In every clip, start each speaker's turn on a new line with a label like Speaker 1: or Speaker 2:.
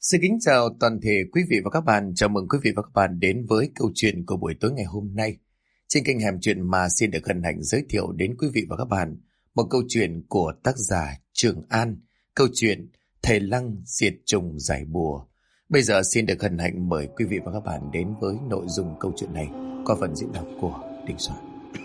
Speaker 1: Xin kính chào toàn thể quý vị và các bạn. Chào mừng quý vị và các bạn đến với câu chuyện của buổi tối ngày hôm nay. Trên kênh Hẻm Chuyện Ma xin được hân hạnh giới thiệu đến quý vị và các bạn một câu chuyện của tác giả Trường An, câu chuyện Thầy Lăng diệt trùng giải bùa. Bây giờ xin được hân hạnh mời quý vị và các bạn đến với nội dung câu chuyện này qua phần diễn đọc của Đình Soạn.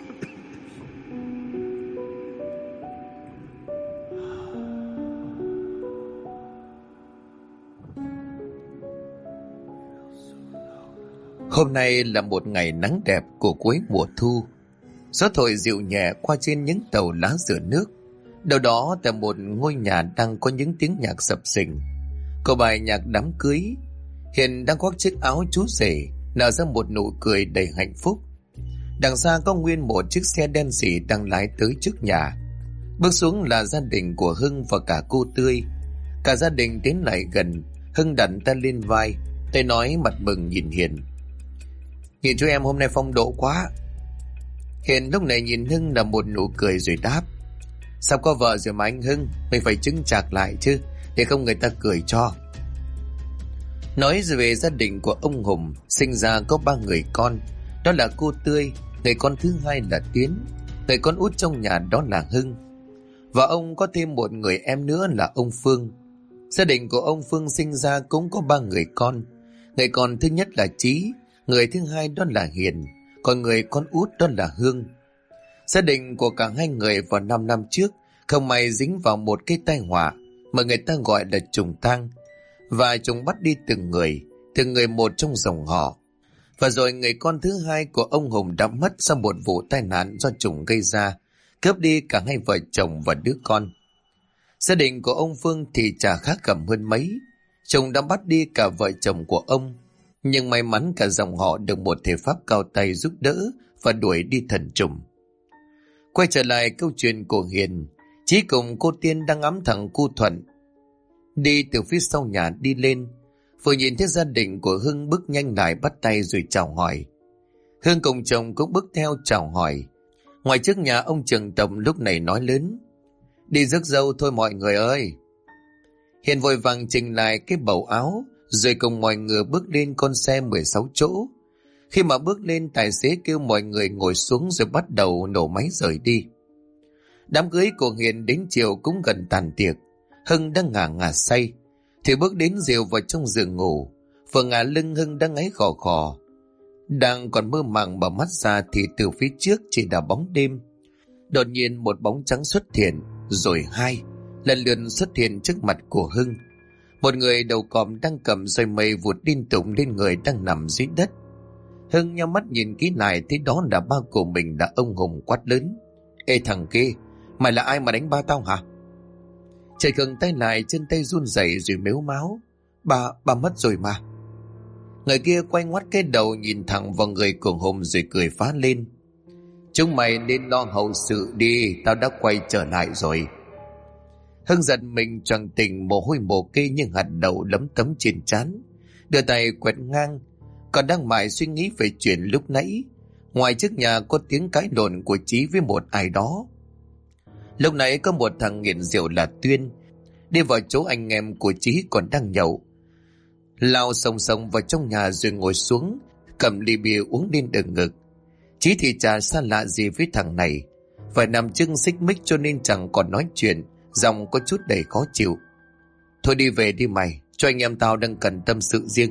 Speaker 1: Hôm nay là một ngày nắng đẹp của cuối mùa thu. Gió thổi dịu nhẹ qua trên những tàu lá rửa nước. Đâu đó tại một ngôi nhà đang có những tiếng nhạc sập sình. Cậu bài nhạc đám cưới hiện đang khoác chiếc áo chú rể, nở ra một nụ cười đầy hạnh phúc. Đằng xa có nguyên một chiếc xe đen xỉ đang lái tới trước nhà. Bước xuống là gia đình của Hưng và cả cô Tươi. Cả gia đình tiến lại gần. Hưng đặt tay lên vai, tay nói mặt mừng nhìn Hiền: "Nhìn chú em hôm nay phong độ quá." Hiền lúc này nhìn Hưng là một nụ cười rồi đáp: "Sao có vợ rồi mà anh Hưng, mình phải chứng chạc lại chứ, để không người ta cười cho." Nói rồi về gia đình của ông Hùng, sinh ra có 3 người con. Đó là cô Tươi, người con thứ hai là Tiến, người con út trong nhà đó là Hưng. Và ông có thêm một người em nữa là ông Phương. Gia đình của ông Phương sinh ra cũng có 3 người con. Người con thứ nhất là Chí, người thứ hai đó là Hiền, còn người con út đó là Hương. Gia đình của cả hai người vào 5 năm trước không may dính vào một cái tai họa mà người ta gọi là trùng tang, và trùng bắt đi từng người một trong dòng họ. Và rồi người con thứ hai của ông Hùng đã mất sau một vụ tai nạn do trùng gây ra, cướp đi cả hai vợ chồng và đứa con. Gia đình của ông Phương thì chả khác cầm hơn mấy. Trùng đã bắt đi cả vợ chồng của ông, nhưng may mắn cả dòng họ được một thể pháp cao tay giúp đỡ và đuổi đi thần trùng. Quay trở lại câu chuyện của Hiền, Chí cùng cô Tiên đang ngắm thằng cu Thuận đi từ phía sau nhà đi lên, vừa nhìn thấy gia đình của Hưng bước nhanh lại bắt tay rồi chào hỏi. Hưng cùng chồng cũng bước theo chào hỏi. Ngoài trước nhà ông Trường Tổng lúc này nói lớn: "Đi rước dâu thôi mọi người ơi." Hiền vội vàng chỉnh lại cái bầu áo rồi cùng mọi người bước lên con xe 16 chỗ. Khi mà bước lên, tài xế kêu mọi người ngồi xuống rồi bắt đầu nổ máy rời đi. Đám cưới của Hiền đến chiều cũng gần tàn tiệc. Hưng đang ngả say thì bước đến dìu vào trong giường ngủ. Vừa ngả lưng, Hưng đang ngáy khò khò. Đang còn mơ màng mở mắt ra thì từ phía trước chỉ là bóng đêm. Đột nhiên một bóng trắng xuất hiện, rồi hai lần lượt xuất hiện trước mặt của Hưng. Một người đầu còm đang cầm roi mây vụt liên tục lên người đang nằm dưới đất. Hưng nhắm mắt nhìn kỹ lại thấy đó là ba của mình, là ông Hùng. Quát lớn: "Ê thằng kia, mày là ai mà đánh ba tao hả?" Chạy gần tay lại, chân tay run rẩy rồi mếu máo: Bà mất rồi mà." Người kia quay ngoắt cái đầu nhìn thẳng vào người của Hùng rồi cười phá lên: "Chúng mày nên lo hậu sự đi, tao đã quay trở lại rồi." Hưng giật mình choàng tỉnh, mồ hôi mồ kê như hạt đậu lấm tấm trên trán, đưa tay quẹt ngang. Còn đang mải suy nghĩ về chuyện lúc nãy, ngoài trước nhà có tiếng cãi lộn của Chí với một ai đó. Lúc nãy có một thằng nghiện rượu là Tuyên đi vào chỗ anh em của Chí còn đang nhậu, lao sòng sòng vào trong nhà rồi ngồi xuống cầm ly bia uống lên đừng ngực. Chí thì chả xa lạ gì với thằng này, phải nằm chưng xích mích cho nên chẳng còn nói chuyện, giọng có chút đầy khó chịu: "Thôi đi về đi mày, cho anh em tao đang cần tâm sự riêng."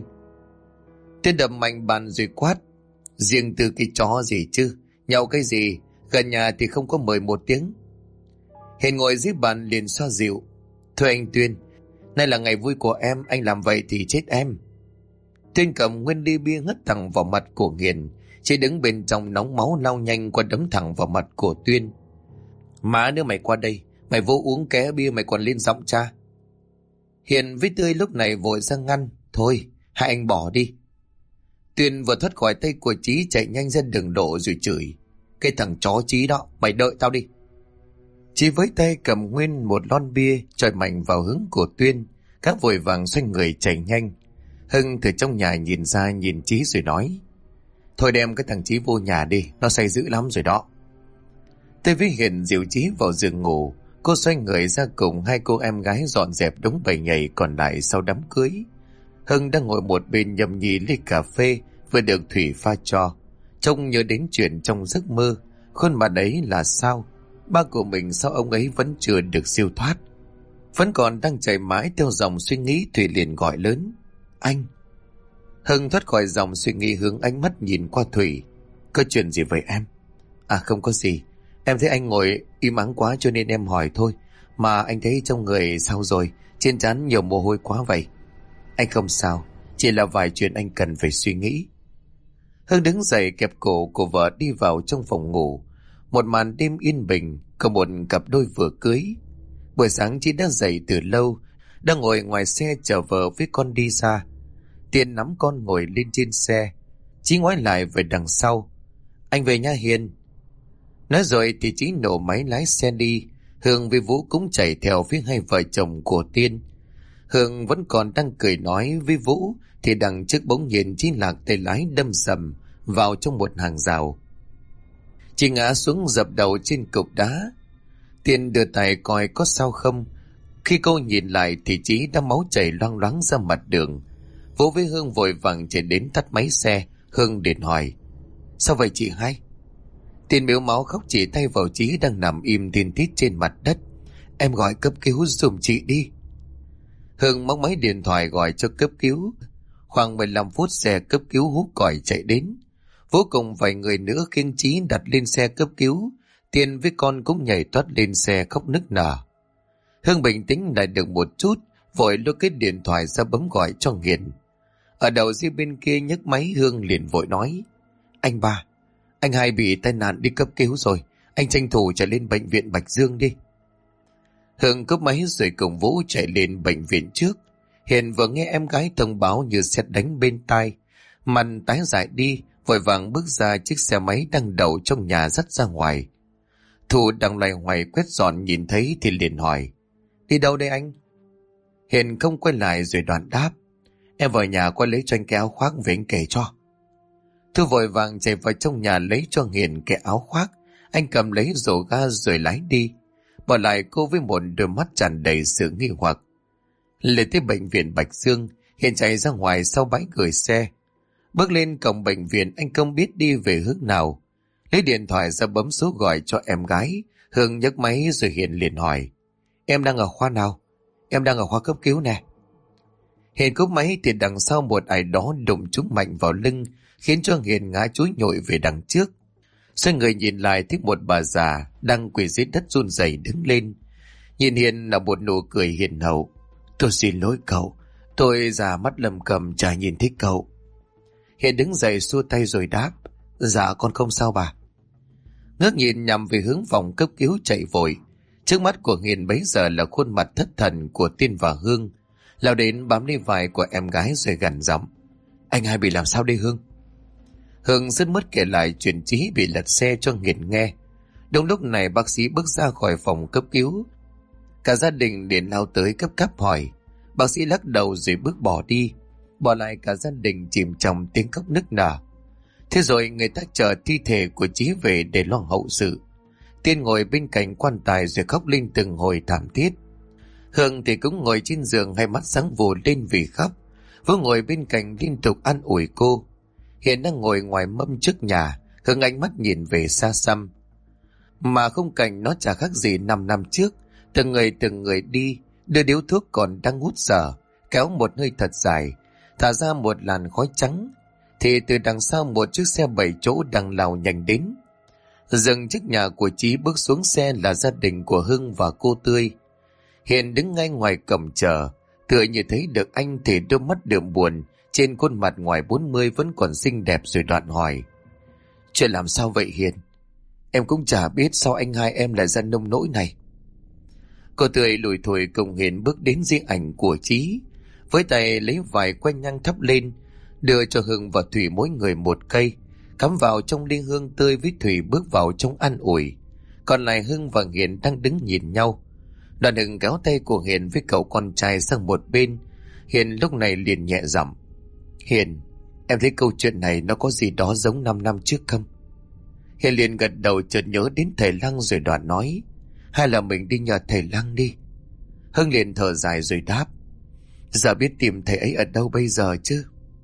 Speaker 1: Tuyên đập mạnh bàn rồi quát: "Riêng từ cái chó gì chứ, nhậu cái gì, gần nhà thì không có mời một tiếng." Hiền ngồi dưới bàn liền xoa dịu: "Thưa anh Tuyên, nay là ngày vui của em, anh làm vậy thì chết em." Tuyên cầm nguyên ly bia hất thẳng vào mặt của Hiền, chỉ đứng bên trong nóng máu lao nhanh qua đấm thẳng vào mặt của Tuyên: "Má nữa mày qua đây, mày vô uống ké bia mày còn lên giọng cha." Hiền với Tươi lúc này vội ra ngăn: "Thôi, hai anh bỏ đi." Tuyên vừa thoát khỏi tay của Chí chạy nhanh ra đường độ rồi chửi: "Cái thằng chó Chí đó, mày đợi tao đi." Chí với tay cầm nguyên một lon bia chọi mạnh vào hướng của Tuyên. Các vội vàng xoay người chạy nhanh. Hưng từ trong nhà nhìn ra nhìn Chí rồi nói: "Thôi đem cái thằng Chí vô nhà đi, nó say dữ lắm rồi đó." Tôi với Hiền dìu Chí vào giường ngủ. Cô xoay người ra cùng hai cô em gái dọn dẹp đống bầy nhầy còn lại sau đám cưới. Hưng đang ngồi một bên nhâm nhi ly cà phê vừa được Thủy pha cho. Trông nhớ đến chuyện trong giấc mơ, khuôn mặt ấy là sao? Ba của mình sao ông ấy vẫn chưa được siêu thoát? Vẫn còn đang chạy mãi theo dòng suy nghĩ, Thủy liền gọi lớn: Anh! Hưng thoát khỏi dòng suy nghĩ, hướng ánh mắt nhìn qua Thủy. Có chuyện gì vậy em? À không có gì. Em thấy anh ngồi im ắng quá cho nên em hỏi thôi. Mà anh thấy trong người sao rồi? Trên trán nhiều mồ hôi quá vậy. Anh không sao, chỉ là vài chuyện anh cần phải suy nghĩ. Hưng đứng dậy kẹp cổ của vợ đi vào trong phòng ngủ. Một màn đêm yên bình, có một cặp đôi vừa cưới. Buổi sáng chị đã dậy từ lâu, đang ngồi ngoài xe chờ vợ với con đi ra. Tiên nắm con ngồi lên trên xe. Chí ngoái lại về đằng sau: Anh về nha Hiền. Nói rồi thì Chí nổ máy lái xe đi. Hương với Vũ cũng chạy theo phía hai vợ chồng của Tiên. Hương vẫn còn đang cười nói với Vũ thì đằng trước bỗng nhiên Chí lạc tay lái đâm sầm vào trong một hàng rào. Chị ngã xuống dập đầu trên cục đá. Tiên đưa tay coi có sao không. Khi cô nhìn lại thì Chí đã máu chảy loang loáng ra mặt đường. Vũ với Hương vội vàng chạy đến tắt máy xe. Hương liền hỏi: Sao vậy chị hai? Tiên mếu máu khóc chỉ tay vào Chí đang nằm im tin tít trên mặt đất: Em gọi cấp cứu giùm chị đi. Hương móc máy điện thoại gọi cho cấp cứu. Khoảng 15 phút xe cấp cứu hú còi chạy đến. Vũ cùng vài người nữa khiêng Chí đặt lên xe cấp cứu. Tiên với con cũng nhảy toát lên xe khóc nức nở. Hương bình tĩnh lại được một chút, vội lôi cái điện thoại ra bấm gọi cho Hiền. Ở đầu dây bên kia nhấc máy, Hương liền vội nói: Anh ba, anh hai bị tai nạn đi cấp cứu rồi, anh tranh thủ chạy lên bệnh viện Bạch Dương đi. Hương cúp máy rồi cùng Vũ chạy lên bệnh viện trước. Hiền vừa nghe em gái thông báo như sét đánh bên tai, mặt tái dại đi, vội vàng bước ra chiếc xe máy đang đậu trong nhà dắt ra ngoài. Thụ đang loay hoay quét dọn nhìn thấy thì liền hỏi: Đi đâu đây anh? Hiền không quay lại rồi đoạn đáp: Em vào nhà qua lấy cho anh cái áo khoác về anh kể cho. Thu vội vàng chạy vào trong nhà lấy cho Hiền cái áo khoác. Anh cầm lấy rổ ga rồi lái đi, bỏ lại cô với một đôi mắt tràn đầy sự nghi hoặc. Lên tới bệnh viện Bạch Dương, Hiền chạy ra ngoài sau bãi gửi xe. Bước lên cổng bệnh viện, anh không biết đi về hướng nào. Lấy điện thoại ra bấm số gọi cho em gái. Hương nhấc máy rồi Hiền liền hỏi: Em đang ở khoa nào? Em đang ở khoa cấp cứu nè. Hiền cúp máy thì đằng sau một ai đó đụng trúng mạnh vào lưng, khiến cho Hiền ngã chúi nhội về đằng trước. Xoay người nhìn lại thấy một bà già đang quỳ dưới đất run rẩy đứng lên. Nhìn Hiền là một nụ cười hiền hậu: Tôi xin lỗi cậu, tôi già mắt lầm cầm chả nhìn thấy cậu. Hiền đứng dậy xua tay rồi đáp: Dạ con không sao bà. Ngước nhìn nhằm về hướng phòng cấp cứu chạy vội. Trước mắt của Hiền bấy giờ là khuôn mặt thất thần của Tiên và Hương. Lao đến bám lấy vai của em gái rồi gằn giọng: Anh hai bị làm sao đây Hương? Hương rất mất kể lại chuyện Chí bị lật xe cho Hiền nghe. Đúng lúc này bác sĩ bước ra khỏi phòng cấp cứu. Cả gia đình liền lao tới cấp cấp hỏi. Bác sĩ lắc đầu rồi bước bỏ đi, bỏ lại cả gia đình chìm trong tiếng khóc nức nở. Thế rồi người ta chờ thi thể của Chí về để lo hậu sự. Tiên ngồi bên cạnh quan tài rồi khóc lên từng hồi thảm thiết. Hương thì cũng ngồi trên giường, hai mắt sáng vù lên vì khóc. Vũ ngồi bên cạnh liên tục an ủi cô. Hiền đang ngồi ngoài mâm trước nhà, hướng ánh mắt nhìn về xa xăm. Mà khung cảnh nó chả khác gì 5 năm trước. Từng người đi, đưa điếu thuốc còn đang hút dở, kéo một hơi thật dài, thả ra một làn khói trắng. Thì từ đằng sau một chiếc xe 7 chỗ đang lao nhanh đến. Dừng trước nhà của Chí, bước xuống xe là gia đình của Hưng và cô Tươi. Hiền đứng ngay ngoài cổng chờ, tựa như thấy được anh thì đôi mắt đượm buồn trên khuôn mặt ngoài 40 vẫn còn xinh đẹp rồi đoạn hỏi: Chuyện làm sao vậy Hiền? Em cũng chả biết sao anh hai em lại ra nông nỗi này. Cô Tươi lủi thủi cùng Hiền bước đến di ảnh của Chí, với tay lấy vài que nhang thắp lên, đưa cho Hưng và Thủy mỗi người một cây, cắm vào trong ly hương tươi với Thủy bước vào trong an ủi. Còn lại Hưng và Hiền đang đứng nhìn nhau. Đoàn Hưng kéo tay của Hiền với cậu con trai sang một bên. Hiền lúc này liền nhẹ giọng: Hiền, em thấy câu chuyện này nó có gì đó giống 5 năm trước không? Hiền liền gật đầu, chợt nhớ đến thầy Lăng rồi đoạn nói: Hay là mình đi nhờ thầy Lăng đi. Hưng liền thở dài rồi đáp: Giờ biết tìm thầy ấy ở đâu bây giờ chứ?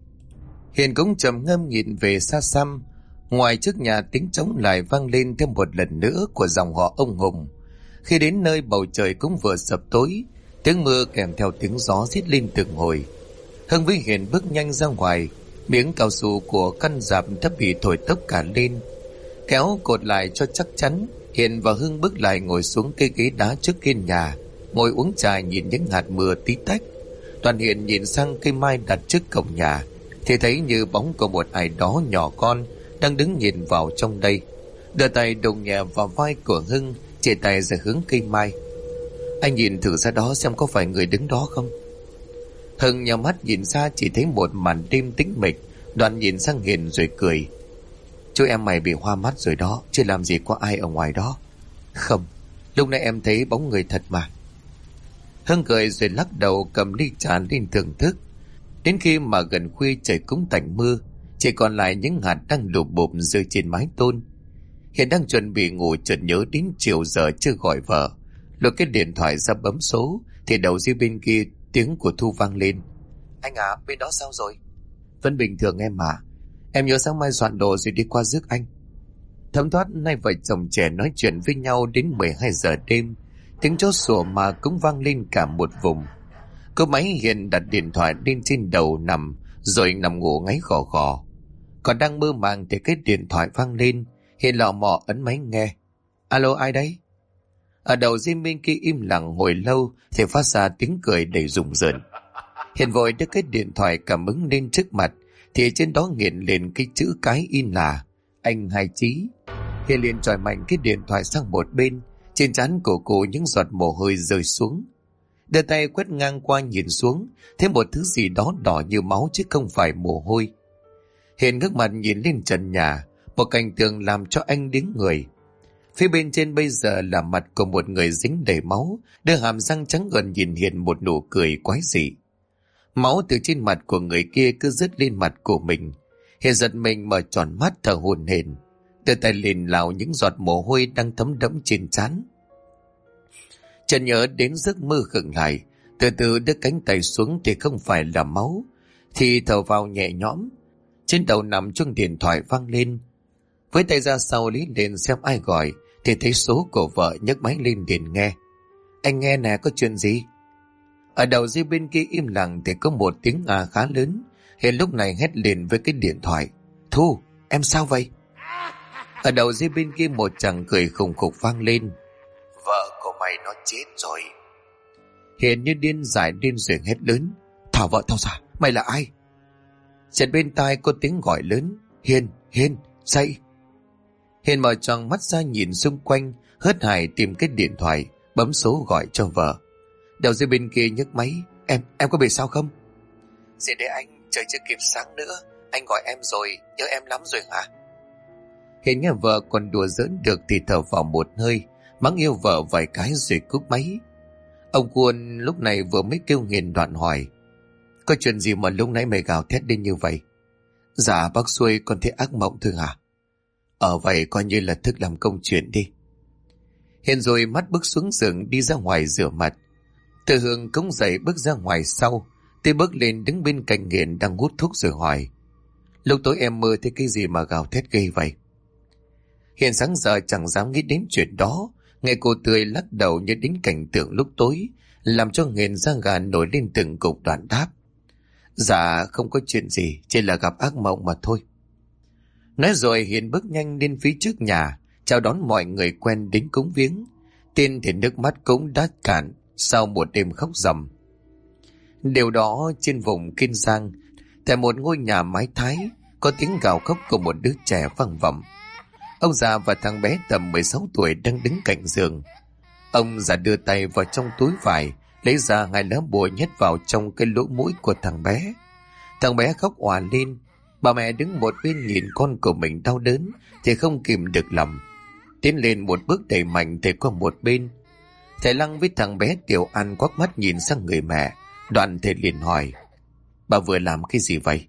Speaker 1: Hiền cũng trầm ngâm nhìn về xa xăm. Ngoài trước nhà tiếng trống lại vang lên thêm một lần nữa của dòng họ ông Hùng. Khi đến nơi bầu trời cũng vừa sập tối, tiếng mưa kèm theo tiếng gió rít lên từng hồi. Hưng với Hiền bước nhanh ra ngoài, miếng cao su của căn rạp đã bị thổi tốc cả lên. Kéo cột lại cho chắc chắn, Hiền và Hưng bước lại ngồi xuống cây ghế đá trước hiên nhà, ngồi uống trà nhìn những hạt mưa tí tách. Đoàn Hiền nhìn sang cây mai đặt trước cổng nhà, thì thấy như bóng của một ai đó nhỏ con đang đứng nhìn vào trong đây. Đưa tay đụng nhẹ vào vai của Hưng, chỉ tay ra hướng cây mai. Anh nhìn thử ra đó xem có phải người đứng đó không? Hưng nhắm mắt nhìn ra chỉ thấy một màn đêm tĩnh mịch. Đoàn nhìn sang Hiền rồi cười. Chú em mày bị hoa mắt rồi đó, chứ làm gì có ai ở ngoài đó. Không, lúc nãy em thấy bóng người thật mà. Hưng cười rồi lắc đầu cầm ly trà lên thưởng thức. Đến khi mà gần khuya trời cũng tạnh mưa, chỉ còn lại những hạt đang lụp bụp rơi trên mái tôn. Hiền đang chuẩn bị ngủ chợt nhớ đến chiều giờ chưa gọi vợ. Lôi cái điện thoại ra bấm số thì đầu dây bên kia tiếng của Thu vang lên. Anh à, bên đó sao rồi? Vẫn bình thường em à. Em nhớ sáng mai soạn đồ rồi đi qua rước anh. Thấm thoát nay vợ chồng trẻ nói chuyện với nhau đến 12 giờ đêm. Tiếng chó sủa mà cũng vang lên cả một vùng. Cô máy Hiền đặt điện thoại lên trên đầu nằm, rồi nằm ngủ ngáy khò khò. Còn đang mơ màng thì cái điện thoại vang lên. Hiền lọ mọ ấn máy nghe. Alo, ai đấy? Ở đầu dây bên kia im lặng hồi lâu thì phát ra tiếng cười đầy rùng rợn. Hiền vội đưa cái điện thoại cảm ứng lên trước mặt, thì trên đó hiện lên cái chữ cái in là anh Hai Chí. Hiền liền chọi mạnh cái điện thoại sang một bên. Trên trán của cô những giọt mồ hôi rơi xuống. Đưa tay quét ngang qua nhìn xuống, thấy một thứ gì đó đỏ như máu chứ không phải mồ hôi. Hiền ngước mặt nhìn lên trần nhà, một cảnh tượng làm cho anh đứng người. Phía bên trên bây giờ là mặt của một người dính đầy máu, đưa hàm răng trắng gần nhìn Hiền một nụ cười quái dị. Máu từ trên mặt của người kia cứ rớt lên mặt của mình. Hiền giật mình mở tròn mắt thở hổn hển, đưa tay lên lau những giọt mồ hôi đang thấm đẫm trên trán. Chợt nhớ đến giấc mơ khựng lại, từ từ đưa cánh tay xuống thì không phải là máu, thì thở vào nhẹ nhõm. Trên đầu nằm chuông điện thoại vang lên. Với tay ra sau lý lên xem ai gọi, thì thấy số của vợ, nhấc máy lên điện nghe. Anh nghe nè, có chuyện gì? Ở đầu dây bên kia im lặng thì có một tiếng à khá lớn. Hiền lúc này hét lên với cái điện thoại. Thu, em sao vậy? Ở đầu dây bên kia một chàng cười khùng khục vang lên. Vợ của mày nó chết rồi. Hiền như điên dại điên rồi hét lớn. Thảo vợ tao ra, mày là ai? Chợt bên tai có tiếng gọi lớn. Hiền, Hiền, dậy. Hiền mở tròn mắt ra nhìn xung quanh, hớt hải tìm cái điện thoại, bấm số gọi cho vợ. Đầu dây bên kia nhấc máy. Em có bị sao không? Gì đấy anh, trời chưa kịp sáng nữa. Anh gọi em rồi, nhớ em lắm rồi hả? Hiền nghe vợ còn đùa giỡn được thì thở vào một hơi, mắng yêu vợ vài cái rồi cúp máy. Ông Quân lúc này vừa mới kêu Hiền đoạn hỏi. Có chuyện gì mà lúc nãy mày gào thét lên như vậy? Dạ bác xuôi con thấy ác mộng thôi hả? Vậy coi như là thức làm công chuyện đi. Hiền rồi mắt bước xuống giường đi ra ngoài rửa mặt. Từ Hương cũng dậy bước ra ngoài sau. Tôi bước lên đứng bên cạnh Hiền đang hút thuốc rồi hỏi. Lúc tối em mơ thấy cái gì mà gào thét ghê vậy? Hiền sáng giờ chẳng dám nghĩ đến chuyện đó. Nghe cô tươi lắc đầu như đến cảnh tượng lúc tối, làm cho Hiền da gà nổi lên từng cục. Đoạn đáp. Dạ không có chuyện gì, chỉ là gặp ác mộng mà thôi. Nói rồi Hiền bước nhanh đến phía trước nhà, chào đón mọi người quen đến cúng viếng. Tin thì nước mắt cũng đã cạn sau một đêm khóc ròng. Điều đó trên vùng Kiên Giang, tại một ngôi nhà mái Thái, có tiếng gào khóc của một đứa trẻ vang vọng. Ông già và thằng bé tầm 16 tuổi đang đứng cạnh giường. Ông già đưa tay vào trong túi vải, lấy ra 2 lá bùa nhét vào trong cái lỗ mũi của thằng bé. Thằng bé khóc òa lên. Bà mẹ đứng một bên nhìn con của mình đau đớn thì không kìm được lòng. Tiến lên một bước đẩy mạnh thầy qua một bên. Thầy Lăng với thằng bé Tiểu An quắc mắt nhìn sang người mẹ. Đoạn thầy liền hỏi. Bà vừa làm cái gì vậy?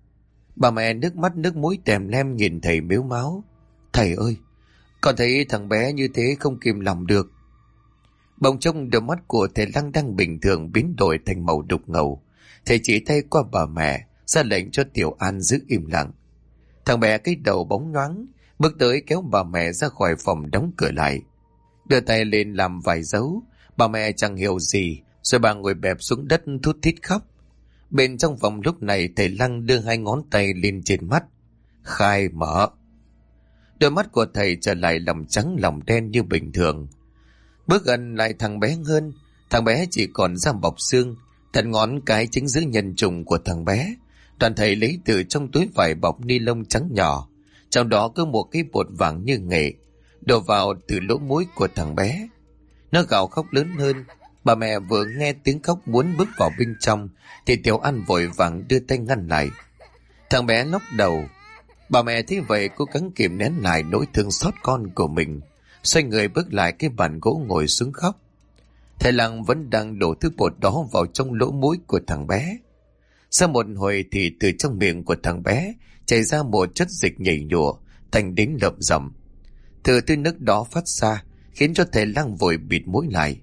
Speaker 1: Bà mẹ nước mắt nước mũi tèm lem nhìn thầy mếu máo. Thầy ơi, con thấy thằng bé như thế không kìm lòng được. Bỗng trông đôi mắt của thầy Lăng đang bình thường biến đổi thành màu đục ngầu. Thầy chỉ tay qua bà mẹ, ra lệnh cho Tiểu An giữ im lặng. Thằng bé cái đầu bóng nhoáng, bước tới kéo bà mẹ ra khỏi phòng đóng cửa lại. Đưa tay lên làm vài dấu, bà mẹ chẳng hiểu gì, rồi bà ngồi bẹp xuống đất thút thít khóc. Bên trong phòng lúc này thầy Lăng đưa 2 ngón tay lên trên mắt. Khai mở. Đôi mắt của thầy trở lại lòng trắng lòng đen như bình thường. Bước gần lại thằng bé hơn, thằng bé chỉ còn da bọc xương, thật ngón cái chính giữa nhân trùng của thằng bé. Đoàn thầy lấy từ trong túi vải bọc ni lông trắng nhỏ, trong đó có một cái bột vàng như nghệ, đổ vào từ lỗ mũi của thằng bé. Nó gào khóc lớn hơn. Bà mẹ vừa nghe tiếng khóc muốn bước vào bên trong thì Tiểu An vội vàng đưa tay ngăn lại. Thằng bé lóc đầu. Bà mẹ thấy vậy cố gắng kìm nén lại nỗi thương xót con của mình, xoay người bước lại cái bàn gỗ ngồi xuống khóc. Thầy Lăng vẫn đang đổ thứ bột đó vào trong lỗ mũi của thằng bé. Sau một hồi thì từ trong miệng của thằng bé chảy ra một chất dịch nhầy nhụa thành đến lợm rầm. Từ thứ nước đó phát ra khiến cho thầy Lăng vội bịt mũi lại,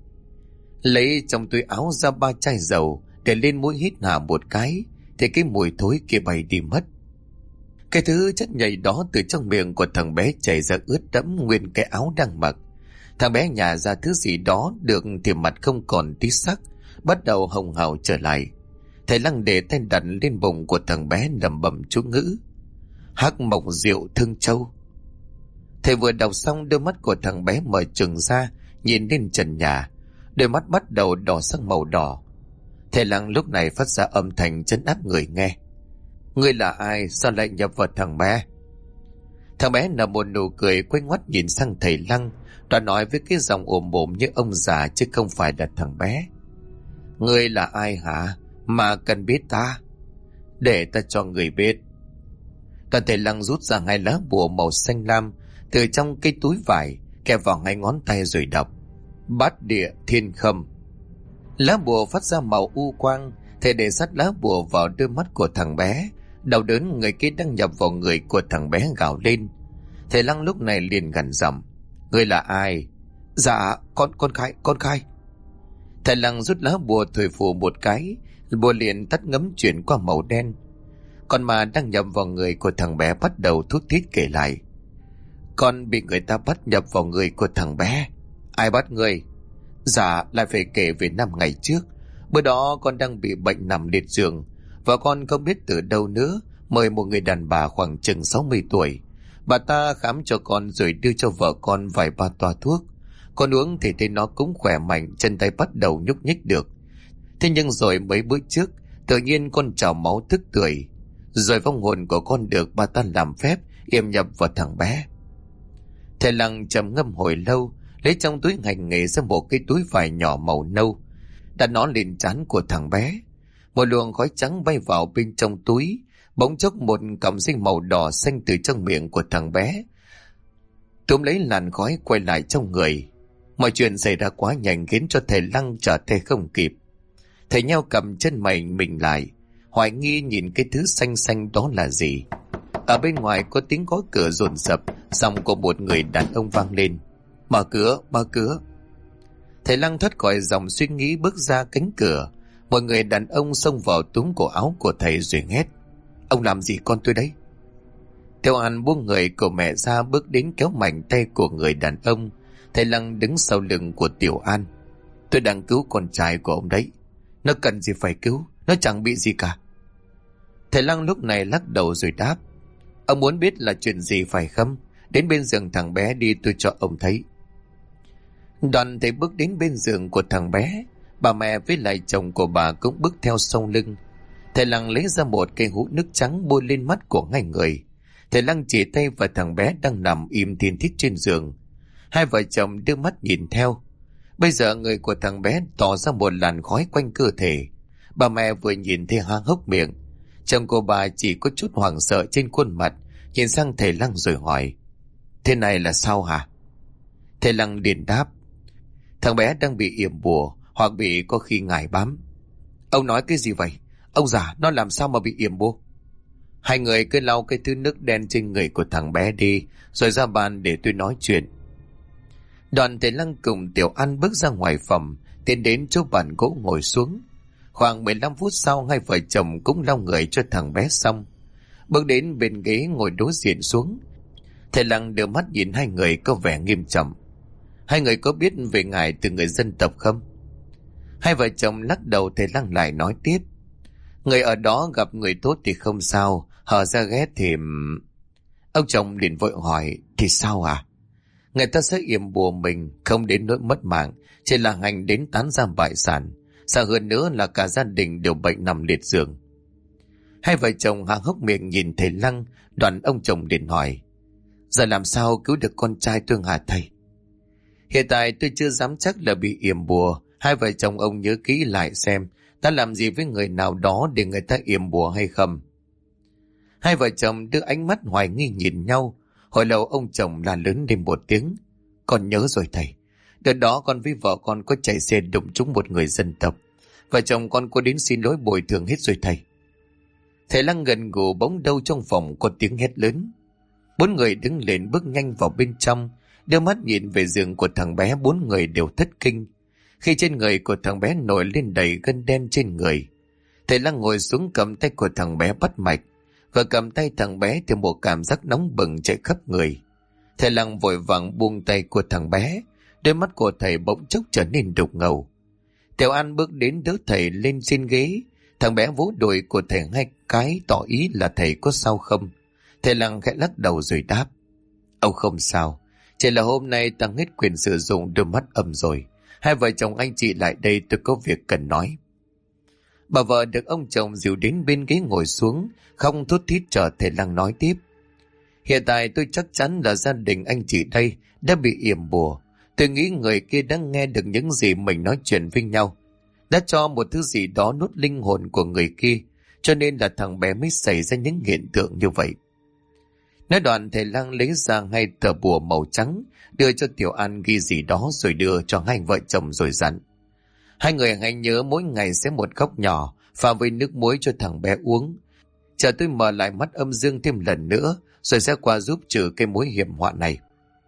Speaker 1: lấy trong túi áo ra 3 chai dầu để lên mũi hít hà một cái thì cái mùi thối kia bay đi mất. Cái thứ chất nhầy đó từ trong miệng của thằng bé chảy ra ướt đẫm nguyên cái áo đang mặc. Thằng bé nhả ra thứ gì đó được thì mặt không còn tí sắc, bắt đầu hồng hào trở lại. Thầy Lăng để tay đặt lên bụng của thằng bé lẩm bẩm chú ngữ: Hắc mộc rượu thương châu. Thầy vừa đọc xong, đôi mắt của thằng bé mở trừng ra nhìn lên trần nhà, đôi mắt bắt đầu đỏ sang màu đỏ. Thầy Lăng lúc này phát ra âm thanh trấn áp người nghe: Ngươi là ai, sao lại nhập vào thằng bé? Thằng bé nở một nụ cười, quay ngoắt nhìn sang thầy Lăng, đã nói với cái giọng ồm ồm như ông già chứ không phải là thằng bé: Ngươi là ai hả, mà cần biết ta? Để ta cho người biết. Toàn thầy Lăng rút ra 2 lá bùa màu xanh lam từ trong cái túi vải, kẹp vào 2 ngón tay rồi đọc: Bát địa thiên khâm. Lá bùa phát ra màu u quang. Thầy để sát lá bùa vào đôi mắt của thằng bé. Đau đớn người kia đang nhập vào người của thằng bé gào lên. Thầy Lăng lúc này liền gằn giọng: Ngươi là ai? Dạ con khai. Thầy Lăng rút lá bùa thổi phù một cái, bùa liền tắt ngấm chuyển qua màu đen. Con ma đang nhập vào người của thằng bé bắt đầu thút thít kể lại: Con bị người ta bắt nhập vào người của thằng bé. Ai bắt ngươi? Dạ lại phải kể về 5 ngày trước. Bữa đó con đang bị bệnh nằm liệt giường, và con không biết từ đâu nữa mời một người đàn bà khoảng chừng 60 tuổi. Bà ta khám cho con rồi đưa cho vợ con vài 3 toa thuốc. Con uống thì thấy nó cũng khỏe mạnh, chân tay bắt đầu nhúc nhích được. Thế nhưng rồi mấy bữa trước tự nhiên con trào máu tức tưởi, rồi vong hồn của con được bà ta làm phép yểm nhập vào thằng bé. Thầy Lăng trầm ngâm hồi lâu, lấy trong túi hành nghề ra một cái túi vải nhỏ màu nâu, đặt nó lên trán của thằng bé. Một luồng khói trắng bay vào bên trong túi, bỗng chốc một cọng dây màu đỏ xanh từ trong miệng của thằng bé túm lấy làn khói quay lại trong người. Mọi chuyện xảy ra quá nhanh khiến cho thầy Lăng trở tay không kịp. Thầy nheo cầm chân mày mình lại, hoài nghi nhìn cái thứ xanh xanh đó là gì. Ở bên ngoài có tiếng gõ cửa dồn dập, giọng của một người đàn ông vang lên: Mở cửa, mở cửa. Thầy Lăng thoát khỏi dòng suy nghĩ, bước ra cánh cửa. Một người đàn ông xông vào túm cổ áo của thầy rồi hét: Ông làm gì con tôi đấy? Theo An buông người của mẹ ra, bước đến kéo mạnh tay của người đàn ông. Thầy Lăng đứng sau lưng của Tiểu An: Tôi đang cứu con trai của ông đấy. Nó cần gì phải cứu, nó chẳng bị gì cả. Thầy Lăng lúc này lắc đầu rồi đáp: Ông muốn biết là chuyện gì phải không? Đến bên giường thằng bé đi, tôi cho ông thấy. Đoàn thầy bước đến bên giường của thằng bé. Bà mẹ với lại chồng của bà cũng bước theo sau lưng. Thầy Lăng lấy ra một cây hũ nước trắng bôi lên mắt của ngay người. Thầy Lăng chỉ tay vào thằng bé đang nằm im thiên thít trên giường. Hai vợ chồng đưa mắt nhìn theo. Bây giờ người của thằng bé tỏ ra một làn khói quanh cơ thể. Bà mẹ vừa nhìn thấy há hốc miệng. Chồng của bà chỉ có chút hoảng sợ trên khuôn mặt, nhìn sang thầy Lăng rồi hỏi: Thế này là sao hả? Thầy Lăng liền đáp: Thằng bé đang bị yểm bùa, hoặc bị có khi ngải bám. Ông nói cái gì vậy? Ông già, nó làm sao mà bị yểm bùa? Hai người cứ lau cái thứ nước đen trên người của thằng bé đi, rồi ra bàn để tôi nói chuyện. Đoàn thầy Lăng cùng Tiểu An bước ra ngoài phòng, tiến đến chỗ bàn gỗ ngồi xuống. Khoảng 15 phút sau, hai vợ chồng cũng lau người cho thằng bé xong. Bước đến bên ghế ngồi đối diện xuống. Thầy Lăng đưa mắt nhìn hai người có vẻ nghiêm trọng. Hai người có biết về ngài từ người dân tộc không? Hai vợ chồng lắc đầu. Thầy Lăng lại nói tiếp. Người ở đó gặp người tốt thì không sao, hở ra ghét thì... Ông chồng liền vội hỏi, thì sao à? Người ta sẽ yểm bùa mình, không đến nỗi mất mạng, chỉ là hành đến tán ra bại sản. Sợ hơn nữa là cả gia đình đều bệnh nằm liệt giường. Hai vợ chồng há hốc miệng nhìn thầy Lăng. Đoạn ông chồng liền hỏi, giờ làm sao cứu được con trai tôi hả thầy? Hiện tại tôi chưa dám chắc là bị yểm bùa. Hai vợ chồng ông nhớ kỹ lại xem ta làm gì với người nào đó để người ta yểm bùa hay không. Hai vợ chồng đưa ánh mắt hoài nghi nhìn nhau. Hồi lâu ông chồng la lớn lên một tiếng, con nhớ rồi thầy. Đợt đó con với vợ con có chạy xe đụng trúng một người dân tộc. Vợ chồng con có đến xin lỗi bồi thường hết rồi thầy. Thầy Lăng gần gù bỗng đâu trong phòng có tiếng hét lớn. Bốn người đứng lên bước nhanh vào bên trong, đưa mắt nhìn về giường của thằng bé. Bốn người đều thất kinh khi trên người của thằng bé nổi lên đầy gân đen trên người. Thầy Lăng ngồi xuống cầm tay của thằng bé bắt mạch, và cầm tay thằng bé thì một cảm giác nóng bừng chạy khắp người. Thầy Lăng vội vàng buông tay của thằng bé. Đôi mắt của thầy bỗng chốc trở nên đục ngầu. Tiểu An bước đến đỡ thầy lên trên ghế. Thằng bé vỗ đùi của thầy hai cái tỏ ý là thầy có sao không. Thầy Lăng khẽ lắc đầu rồi đáp, ông không sao, chỉ là hôm nay tăng hết quyền sử dụng đôi mắt âm rồi. Hai vợ chồng anh chị lại đây, tôi có việc cần nói. Bà vợ được ông chồng dìu đến bên ghế ngồi xuống, không thút thít chờ thầy Lăng nói tiếp. Hiện tại tôi chắc chắn là gia đình anh chị đây đã bị yểm bùa. Tôi nghĩ người kia đã nghe được những gì mình nói chuyện với nhau, đã cho một thứ gì đó nuốt linh hồn của người kia, cho nên là thằng bé mới xảy ra những hiện tượng như vậy. Nói đoạn, thầy Lăng lấy ra hai tờ bùa màu trắng, đưa cho Tiểu An ghi gì đó rồi đưa cho hai vợ chồng rồi dặn. Hai người hãy nhớ mỗi ngày sẽ một góc nhỏ pha với nước muối cho thằng bé uống. Chờ tôi mở lại mắt âm dương thêm lần nữa, rồi sẽ qua giúp trừ cái mối hiểm họa này.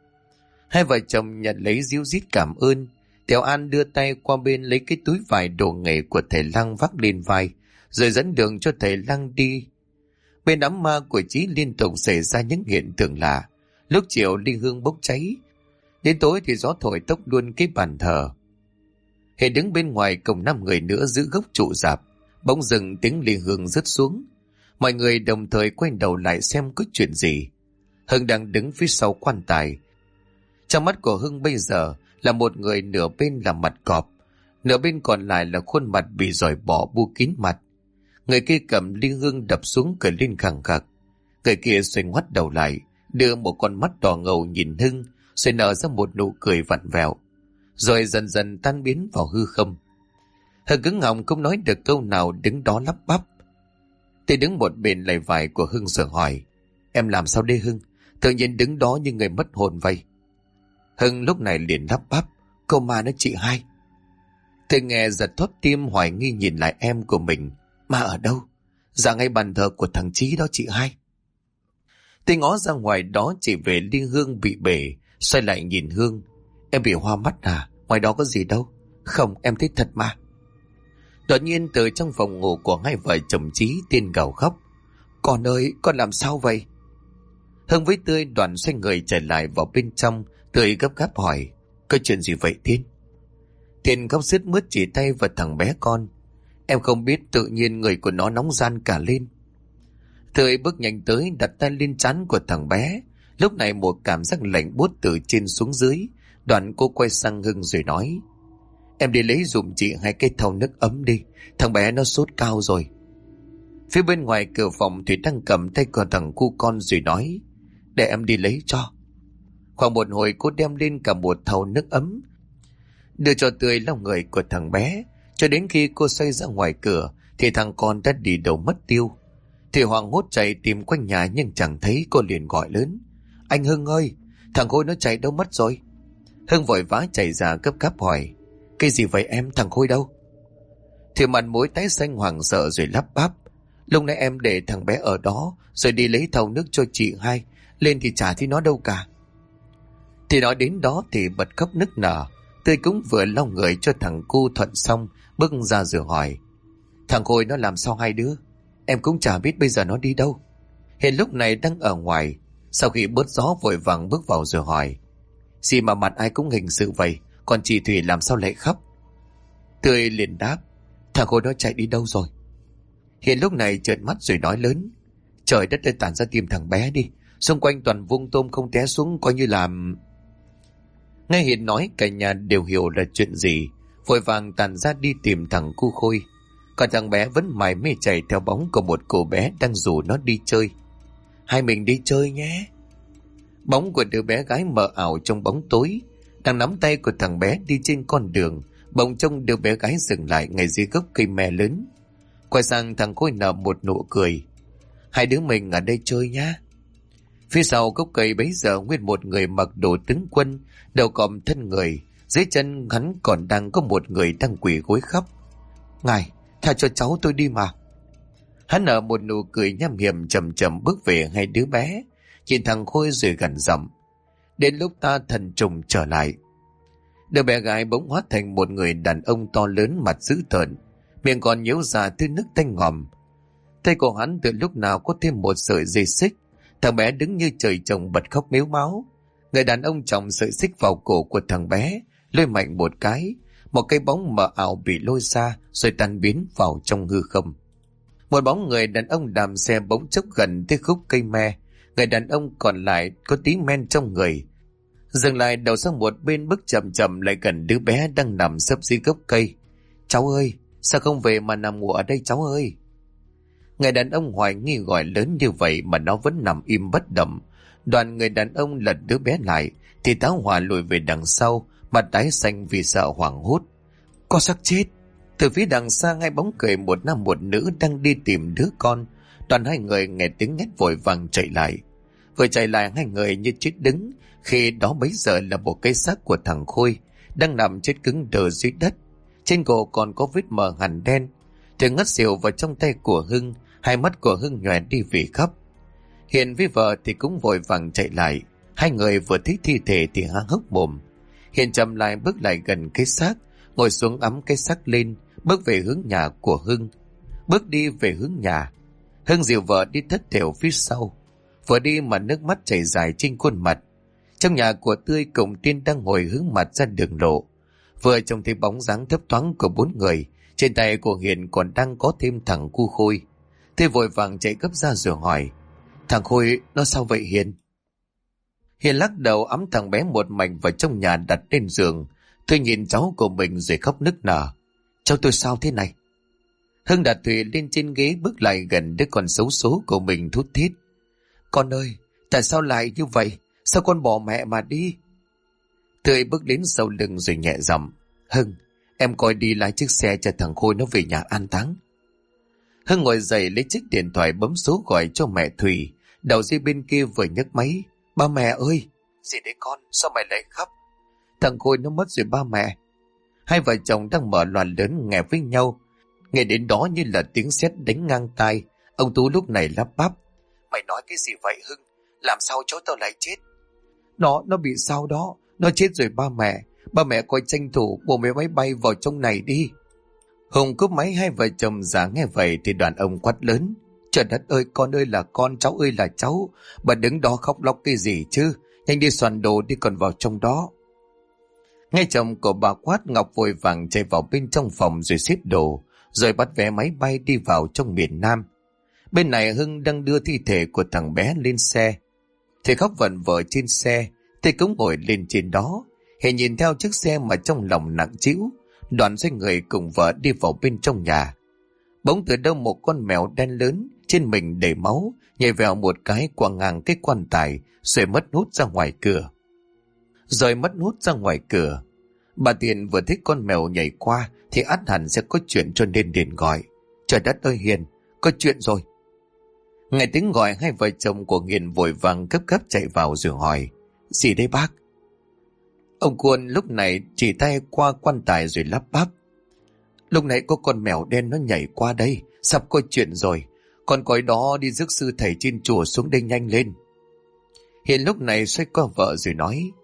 Speaker 1: Hai vợ chồng nhận lấy ríu rít cảm ơn. Tiểu An đưa tay qua bên lấy cái túi vải đồ nghề của thầy Lăng vác lên vai, rồi dẫn đường cho thầy Lăng đi. Bên đám ma của Chí liên tục xảy ra những hiện tượng lạ. Lúc chiều ly hương bốc cháy, đến tối thì gió thổi tốc luôn cái bàn thờ. Hệ đứng bên ngoài cùng 5 người nữa giữ gốc trụ rạp. Bỗng dừng tiếng ly hương rớt xuống. Mọi người đồng thời quay đầu lại xem có chuyện gì. Hưng đang đứng phía sau quan tài. Trong mắt của Hưng bây giờ là một người, nửa bên là mặt cọp, nửa bên còn lại là khuôn mặt bị dòi bỏ bu kín mặt. Người kia cầm ly hương đập xuống cười lên khẳng khặc. Người kia xoay ngoắt đầu lại, đưa một con mắt đỏ ngầu nhìn Hưng, rồi nở ra một nụ cười vặn vẹo, rồi dần dần tan biến vào hư không. Hưng cứng họng không nói được câu nào, đứng đó lắp bắp. Thì đứng một bên lấy vải của Hưng rồi hỏi, em làm sao đây Hưng? Tự nhiên đứng đó như người mất hồn vậy. Hưng lúc này liền lắp bắp, cô ma nó chị hai. Thì nghe giật thót tim, hoài nghi nhìn lại em của mình. Ma ở đâu? Dạ ngay bàn thờ của thằng Chí đó chị hai. Tôi ngó ra ngoài đó chỉ về ly hương bị bể, xoay lại nhìn Hương. Em bị hoa mắt à? Ngoài đó có gì đâu. Không, em thấy thật mà. Đột nhiên từ trong phòng ngủ của hai vợ chồng Chí tiên gào khóc. Con ơi, con làm sao vậy? Hương với Tươi đoàn xoay người trở lại vào bên trong. Tươi gấp gáp hỏi, có chuyện gì vậy Tiên? Tiên khóc sướt mướt chỉ tay vào thằng bé con. Em không biết, tự nhiên người của nó nóng gian cả lên. Tươi bước nhanh tới đặt tay lên trán của thằng bé. Lúc này một cảm giác lạnh buốt từ trên xuống dưới. Đoạn cô quay sang Hưng rồi nói, em đi lấy giùm chị 2 cái thau nước ấm đi, thằng bé nó sốt cao rồi. Phía bên ngoài cửa phòng Thủy đang cầm tay của thằng cu con rồi nói, để em đi lấy cho. Khoảng một hồi cô đem lên cả một thau nước ấm, đưa cho Tươi lau người của thằng bé. Cho đến khi cô xoay ra ngoài cửa thì thằng con đã đi đâu mất tiêu. Thì hoảng hốt chạy tìm quanh nhà nhưng chẳng thấy. Cô liền gọi lớn, anh Hưng ơi, thằng Khôi nó chạy đâu mất rồi? Hưng vội vã chạy ra gấp gáp hỏi, cái gì vậy em, thằng Khôi đâu? Thì mặt mũi tái xanh hoảng sợ rồi lắp bắp, lúc nãy em để thằng bé ở đó rồi đi lấy thau nước cho chị hai, lên thì chả thấy nó đâu cả. Thì nói đến đó thì bật khóc nức nở. Tươi cũng vừa lau người cho thằng cu Thuận xong, bước ra rửa hỏi: thằng Khôi nó làm sao hai đứa? Em cũng chả biết bây giờ nó đi đâu. Hiền lúc này đang ở ngoài, sau khi bớt gió vội vàng bước vào rồi hỏi: gì mà mặt ai cũng hình sự vậy, còn chị Thủy làm sao lại khóc? Tươi liền đáp: thằng Khôi nó chạy đi đâu rồi? Hiền lúc này trợn mắt rồi nói lớn: trời đất ơi, tản ra tìm thằng bé đi, xung quanh toàn vung tôm không té xuống, coi như là... Nghe Hiền nói cả nhà đều hiểu là chuyện gì, vội vàng tản ra đi tìm thằng cu Khôi. Còn thằng bé vẫn mải mê chạy theo bóng của một cô bé đang rủ nó đi chơi. Hai mình đi chơi nhé. Bóng của đứa bé gái mờ ảo trong bóng tối, đang nắm tay của thằng bé đi trên con đường. Bỗng trông đứa bé gái dừng lại ngay dưới gốc cây me lớn, quay sang thằng Khôi nở một nụ cười: hai đứa mình ở đây chơi nhá. Phía sau gốc cây bấy giờ nguyên một người mặc đồ tướng quân, đầu còm thân người, dưới chân hắn còn đang có một người đang quỳ gối khóc: ngài tha cho cháu tôi đi mà. Hắn nở một nụ cười nham hiểm, chậm chậm bước về hai đứa bé, nhìn thằng Khôi rồi gằn giọng: đến lúc ta thần trùng trở lại. Đứa bé gái bỗng hóa thành một người đàn ông to lớn, mặt dữ tợn, miệng còn nhếu ra thứ nước tanh ngòm. Tay của hắn từ lúc nào có thêm một sợi dây xích. Thằng bé đứng như trời trồng bật khóc mếu máo. Người đàn ông chồng sợi xích vào cổ của thằng bé, lôi mạnh một cái, một cái bóng mờ ảo bị lôi ra rồi tan biến vào trong hư không. Một bóng người đàn ông đạp xe bỗng chốc gần tới khúc cây me. Người đàn ông còn lại có tí men trong người, dừng lại đầu sang một bên, bước chậm chậm lại gần đứa bé đang nằm sấp dưới gốc cây. Cháu ơi, sao không về mà nằm ngủ ở đây cháu ơi? Người đàn ông hoài nghi gọi lớn như vậy mà nó vẫn nằm im bất động. Đoàn người đàn ông lật đứa bé lại thì Táo Hòa lùi về đằng sau, mặt tái xanh vì sợ hoảng hốt. Có xác chết. Từ phía đằng xa hai bóng cười, một nam một nữ đang đi tìm đứa con. Đoàn hai người nghe tiếng hét vội vàng chạy lại. Vừa chạy lại hai người như chết đứng, khi đó bấy giờ là một cái xác của thằng Khôi đang nằm chết cứng đờ dưới đất. Trên cổ còn có vết mờ hằn đen. Thì ngất xỉu vào trong tay của Hưng. Hai mắt của Hưng nhòe đi vì khóc. Hiền với vợ thì cũng vội vàng chạy lại. Hai người vừa thấy thi thể thì há hốc mồm. Hiền chậm lại bước lại gần cái xác, ngồi xuống ấm cái xác lên, bước về hướng nhà của Hưng. Bước đi về hướng nhà, Hưng dìu vợ đi thất thểu phía sau. Vừa đi mà nước mắt chảy dài trên khuôn mặt. Trong nhà của Tươi cùng Tiên đang ngồi hướng mặt ra đường lộ. Vừa trông thấy bóng dáng thấp thoáng của bốn người. Trên tay của Hiền còn đang có thêm thằng cu Khôi. Tươi vội vàng chạy gấp ra rồi hỏi: thằng Khôi nó sao vậy Hiền? Hiền lắc đầu ẵm thằng bé một mảnh vào trong nhà đặt lên giường. Tôi nhìn cháu của mình rồi khóc nức nở: cháu tôi sao thế này? Hưng đặt Thùy lên trên ghế, bước lại gần đứa con xấu số của mình thút thít: con ơi, tại sao lại như vậy? Sao con bỏ mẹ mà đi? Tươi bước đến sau lưng rồi nhẹ giọng: Hưng, em coi đi lái chiếc xe cho thằng Khôi nó về nhà an táng. Hưng ngồi dậy lấy chiếc điện thoại bấm số gọi cho mẹ Thùy. Đầu dây bên kia vừa nhấc máy: ba mẹ ơi. Gì đấy con, sao mày lại khóc? Thằng Khôi nó mất rồi ba mẹ. Hai vợ chồng đang mở loàn lớn nghe với nhau. Nghe đến đó như là tiếng sét đánh ngang tai. Ông Tú lúc này lắp bắp: mày nói cái gì vậy Hưng? Làm sao cháu tao lại chết? Nó bị sao đó. Nó chết rồi ba mẹ. Ba mẹ coi tranh thủ bộ máy bay vào trong này đi. Hùng cúp máy. Hai vợ chồng già nghe vậy thì đoàn ông quát lớn: trời đất ơi, con ơi là con, cháu ơi là cháu. Bà đứng đó khóc lóc cái gì chứ? Nhanh đi soạn đồ đi còn vào trong đó. Nghe chồng của bà quát, Ngọc vội vàng chạy vào bên trong phòng rồi xếp đồ, rồi bắt vé máy bay đi vào trong miền Nam. Bên này Hưng đang đưa thi thể của thằng bé lên xe. Thì khóc vẩn vợ trên xe, thì cũng ngồi lên trên đó. Hề nhìn theo chiếc xe mà trong lòng nặng trĩu. Đoàn xoay người cùng vợ đi vào bên trong nhà. Bỗng từ đâu một con mèo đen lớn, trên mình đầy máu, nhảy vèo một cái qua ngang cái quan tài, rồi mất hút ra ngoài cửa. Bà Tiền vừa thấy con mèo nhảy qua thì ắt hẳn sẽ có chuyện, cho nên liền gọi: trời đất ơi Hiền, có chuyện rồi. Nghe tiếng gọi, hai vợ chồng của Hiền vội vàng gấp gáp chạy vào rồi hỏi: gì đấy bác? Ông Quân lúc này chỉ tay qua quan tài rồi lắp bắp: lúc nãy có con mèo đen nó nhảy qua đây, sắp có chuyện rồi. Con coi đó đi rước sư thầy trên chùa xuống đây nhanh lên. Hiền lúc này xoay qua vợ rồi nói: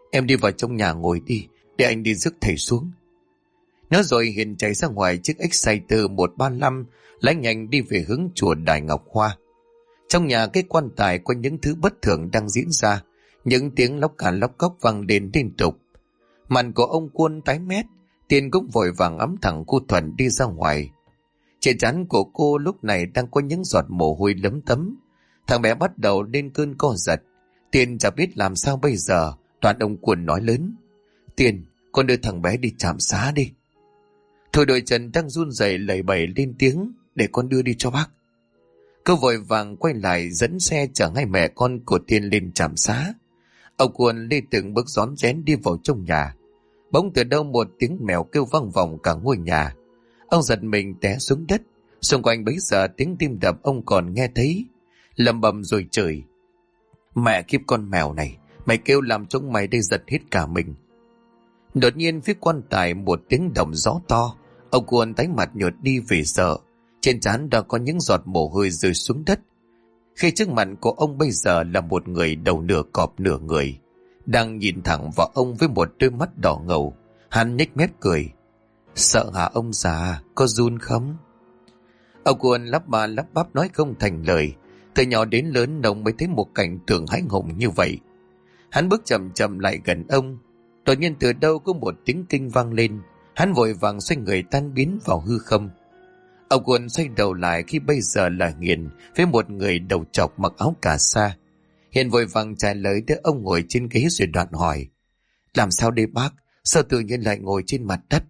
Speaker 1: Em đi vào trong nhà ngồi đi, để anh đi rước thầy xuống. Nói rồi Hiền chạy ra ngoài chiếc Exciter 135, lái nhanh đi về hướng chùa Đại Ngọc Hoa. Trong nhà cái quan tài có những thứ bất thường đang diễn ra, những tiếng lóc cả lóc cóc vang lên liên tục. Mặt của ông Quân tái mét, Tiên cũng vội vàng ấm thẳng cô Thuận đi ra ngoài. Trên trán của cô lúc này đang có những giọt mồ hôi lấm tấm. Thằng bé bắt đầu lên cơn co giật. Tiên chả biết làm sao bây giờ. Toàn ông Quân nói lớn: Tiên, con đưa thằng bé đi trạm xá đi. Thôi đôi chân đang run rẩy lẩy bẩy lên tiếng: Để con đưa đi cho bác. Cô vội vàng quay lại dẫn xe chở hai mẹ con của Tiên lên trạm xá. Ông Quân đi từng bước rón rén đi vào trong nhà. Bỗng từ đâu một tiếng mèo kêu vang vọng cả ngôi nhà. Ông giật mình té xuống đất. Xung quanh bấy giờ tiếng tim đập ông còn nghe thấy. Lầm bầm rồi chửi: Mẹ kiếp con mèo này, mày kêu làm chúng mày đây giật hết cả mình. Đột nhiên phía quan tài một tiếng động gió to. Ông Quân tái mặt nhợt đi vì sợ. Trên trán đã có những giọt mồ hôi rơi xuống đất. Khi trước mặt của ông bây giờ là một người đầu nửa cọp nửa người, đang nhìn thẳng vào ông với một đôi mắt đỏ ngầu. Hắn nhếch mép cười: Sợ hả ông già, có run không? Ông Quân lắp ba lắp bắp nói không thành lời. Từ nhỏ đến lớn ông mới thấy một cảnh tượng hãi hùng như vậy. Hắn bước chậm chậm lại gần ông. Đột nhiên từ đâu có một tiếng kinh vang lên. Hắn vội vàng xoay người tan biến vào hư không. Ông Quân xoay đầu lại khi bây giờ là Hiền với một người đầu trọc mặc áo cà sa. Hiền vội vàng trả lời để ông ngồi trên ghế rồi đoạn hỏi: Làm sao đây bác? Sao tự nhiên lại ngồi trên mặt đất?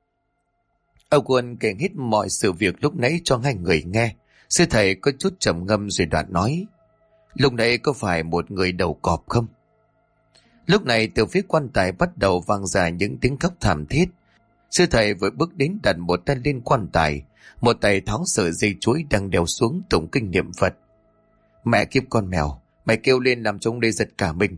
Speaker 1: Ông Quân kể hết mọi sự việc lúc nãy cho hai người nghe. Sư thầy có chút trầm ngâm rồi đoạn nói: Lúc nãy có phải một người đầu cọp không? Lúc này từ phía quan tài bắt đầu vang ra những tiếng khóc thảm thiết. Sư thầy vội bước đến đặt một tay lên quan tài, một tay tháo sợi dây chuối đang đeo xuống tụng kinh niệm Phật. Mẹ kiếp con mèo, mày kêu lên làm chúng đây giật cả mình.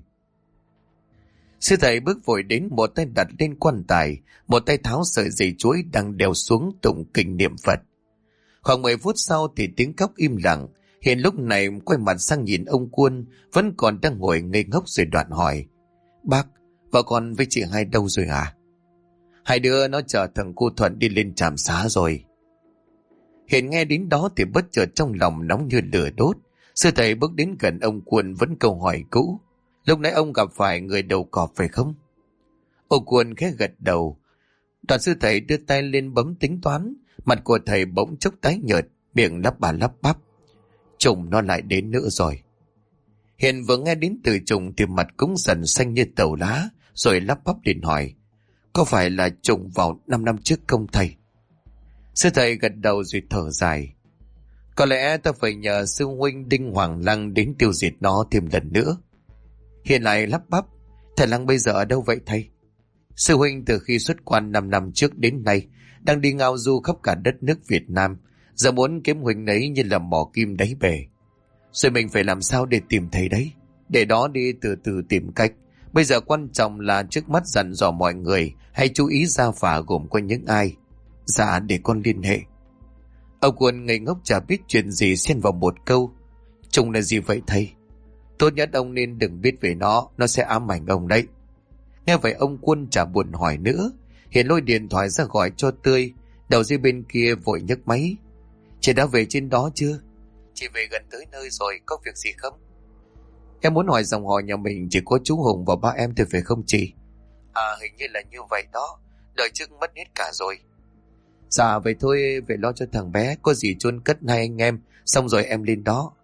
Speaker 1: Sư thầy bước vội đến, một tay đặt lên quan tài, một tay tháo sợi dây chuối đang đeo xuống tụng kinh niệm Phật. Khoảng 10 phút sau thì tiếng khóc im lặng. Hiền lúc này quay mặt sang nhìn ông Quân vẫn còn đang ngồi ngây ngốc rồi đoạn hỏi: Bác, vợ con với chị hai đâu rồi hả? Hai đứa nó chở thằng cô Thuận đi lên trạm xá rồi. Hiền nghe đến đó thì bất chợt trong lòng nóng như lửa đốt. Sư thầy bước đến gần ông Quân vẫn câu hỏi cũ: Lúc nãy ông gặp phải người đầu cọp phải không? Ông Quân khẽ gật đầu. Đoàn sư thầy đưa tay lên bấm tính toán. Mặt của thầy bỗng chốc tái nhợt, miệng lắp bà lắp bắp: Trùng nó lại đến nữa rồi. Hiền vừa nghe đến từ trùng thì mặt cũng dần xanh như tàu lá, rồi lắp bắp liền hỏi: Có phải là trùng vào 5 năm trước không thầy? Sư thầy gật đầu rồi thở dài: Có lẽ ta phải nhờ sư huynh Đinh Hoàng Lăng đến tiêu diệt nó thêm lần nữa. Hiền lại lắp bắp: Thầy Lăng bây giờ ở đâu vậy thầy? Sư huynh từ khi xuất quan 5 năm trước đến nay đang đi ngao du khắp cả đất nước Việt Nam, giờ muốn kiếm huynh ấy như là mỏ kim đáy bể. Rồi mình phải làm sao để tìm thầy đấy? Để đó đi từ từ tìm cách. Bây giờ quan trọng là trước mắt dặn dò mọi người hãy chú ý gia phả gồm có những ai. Dạ, để con liên hệ. Ông Quân ngây ngốc chả biết chuyện gì xen vào một câu: Trùng là gì vậy thầy? Tốt nhất ông nên đừng biết về nó sẽ ám ảnh ông đấy. Nghe vậy ông Quân chả buồn hỏi nữa. Hiền lôi điện thoại ra gọi cho Tươi. Đầu dây bên kia vội nhấc máy: Chị đã về trên đó chưa? Chị về gần tới nơi rồi, có việc gì không? Em muốn hỏi dòng họ nhà mình chỉ có chú Hùng và ba em thôi phải không chị? À, hình như là như vậy đó. Đời trước mất hết cả rồi. Dạ vậy thôi, về lo cho thằng bé, có gì chôn cất hai anh em, xong rồi em lên đó.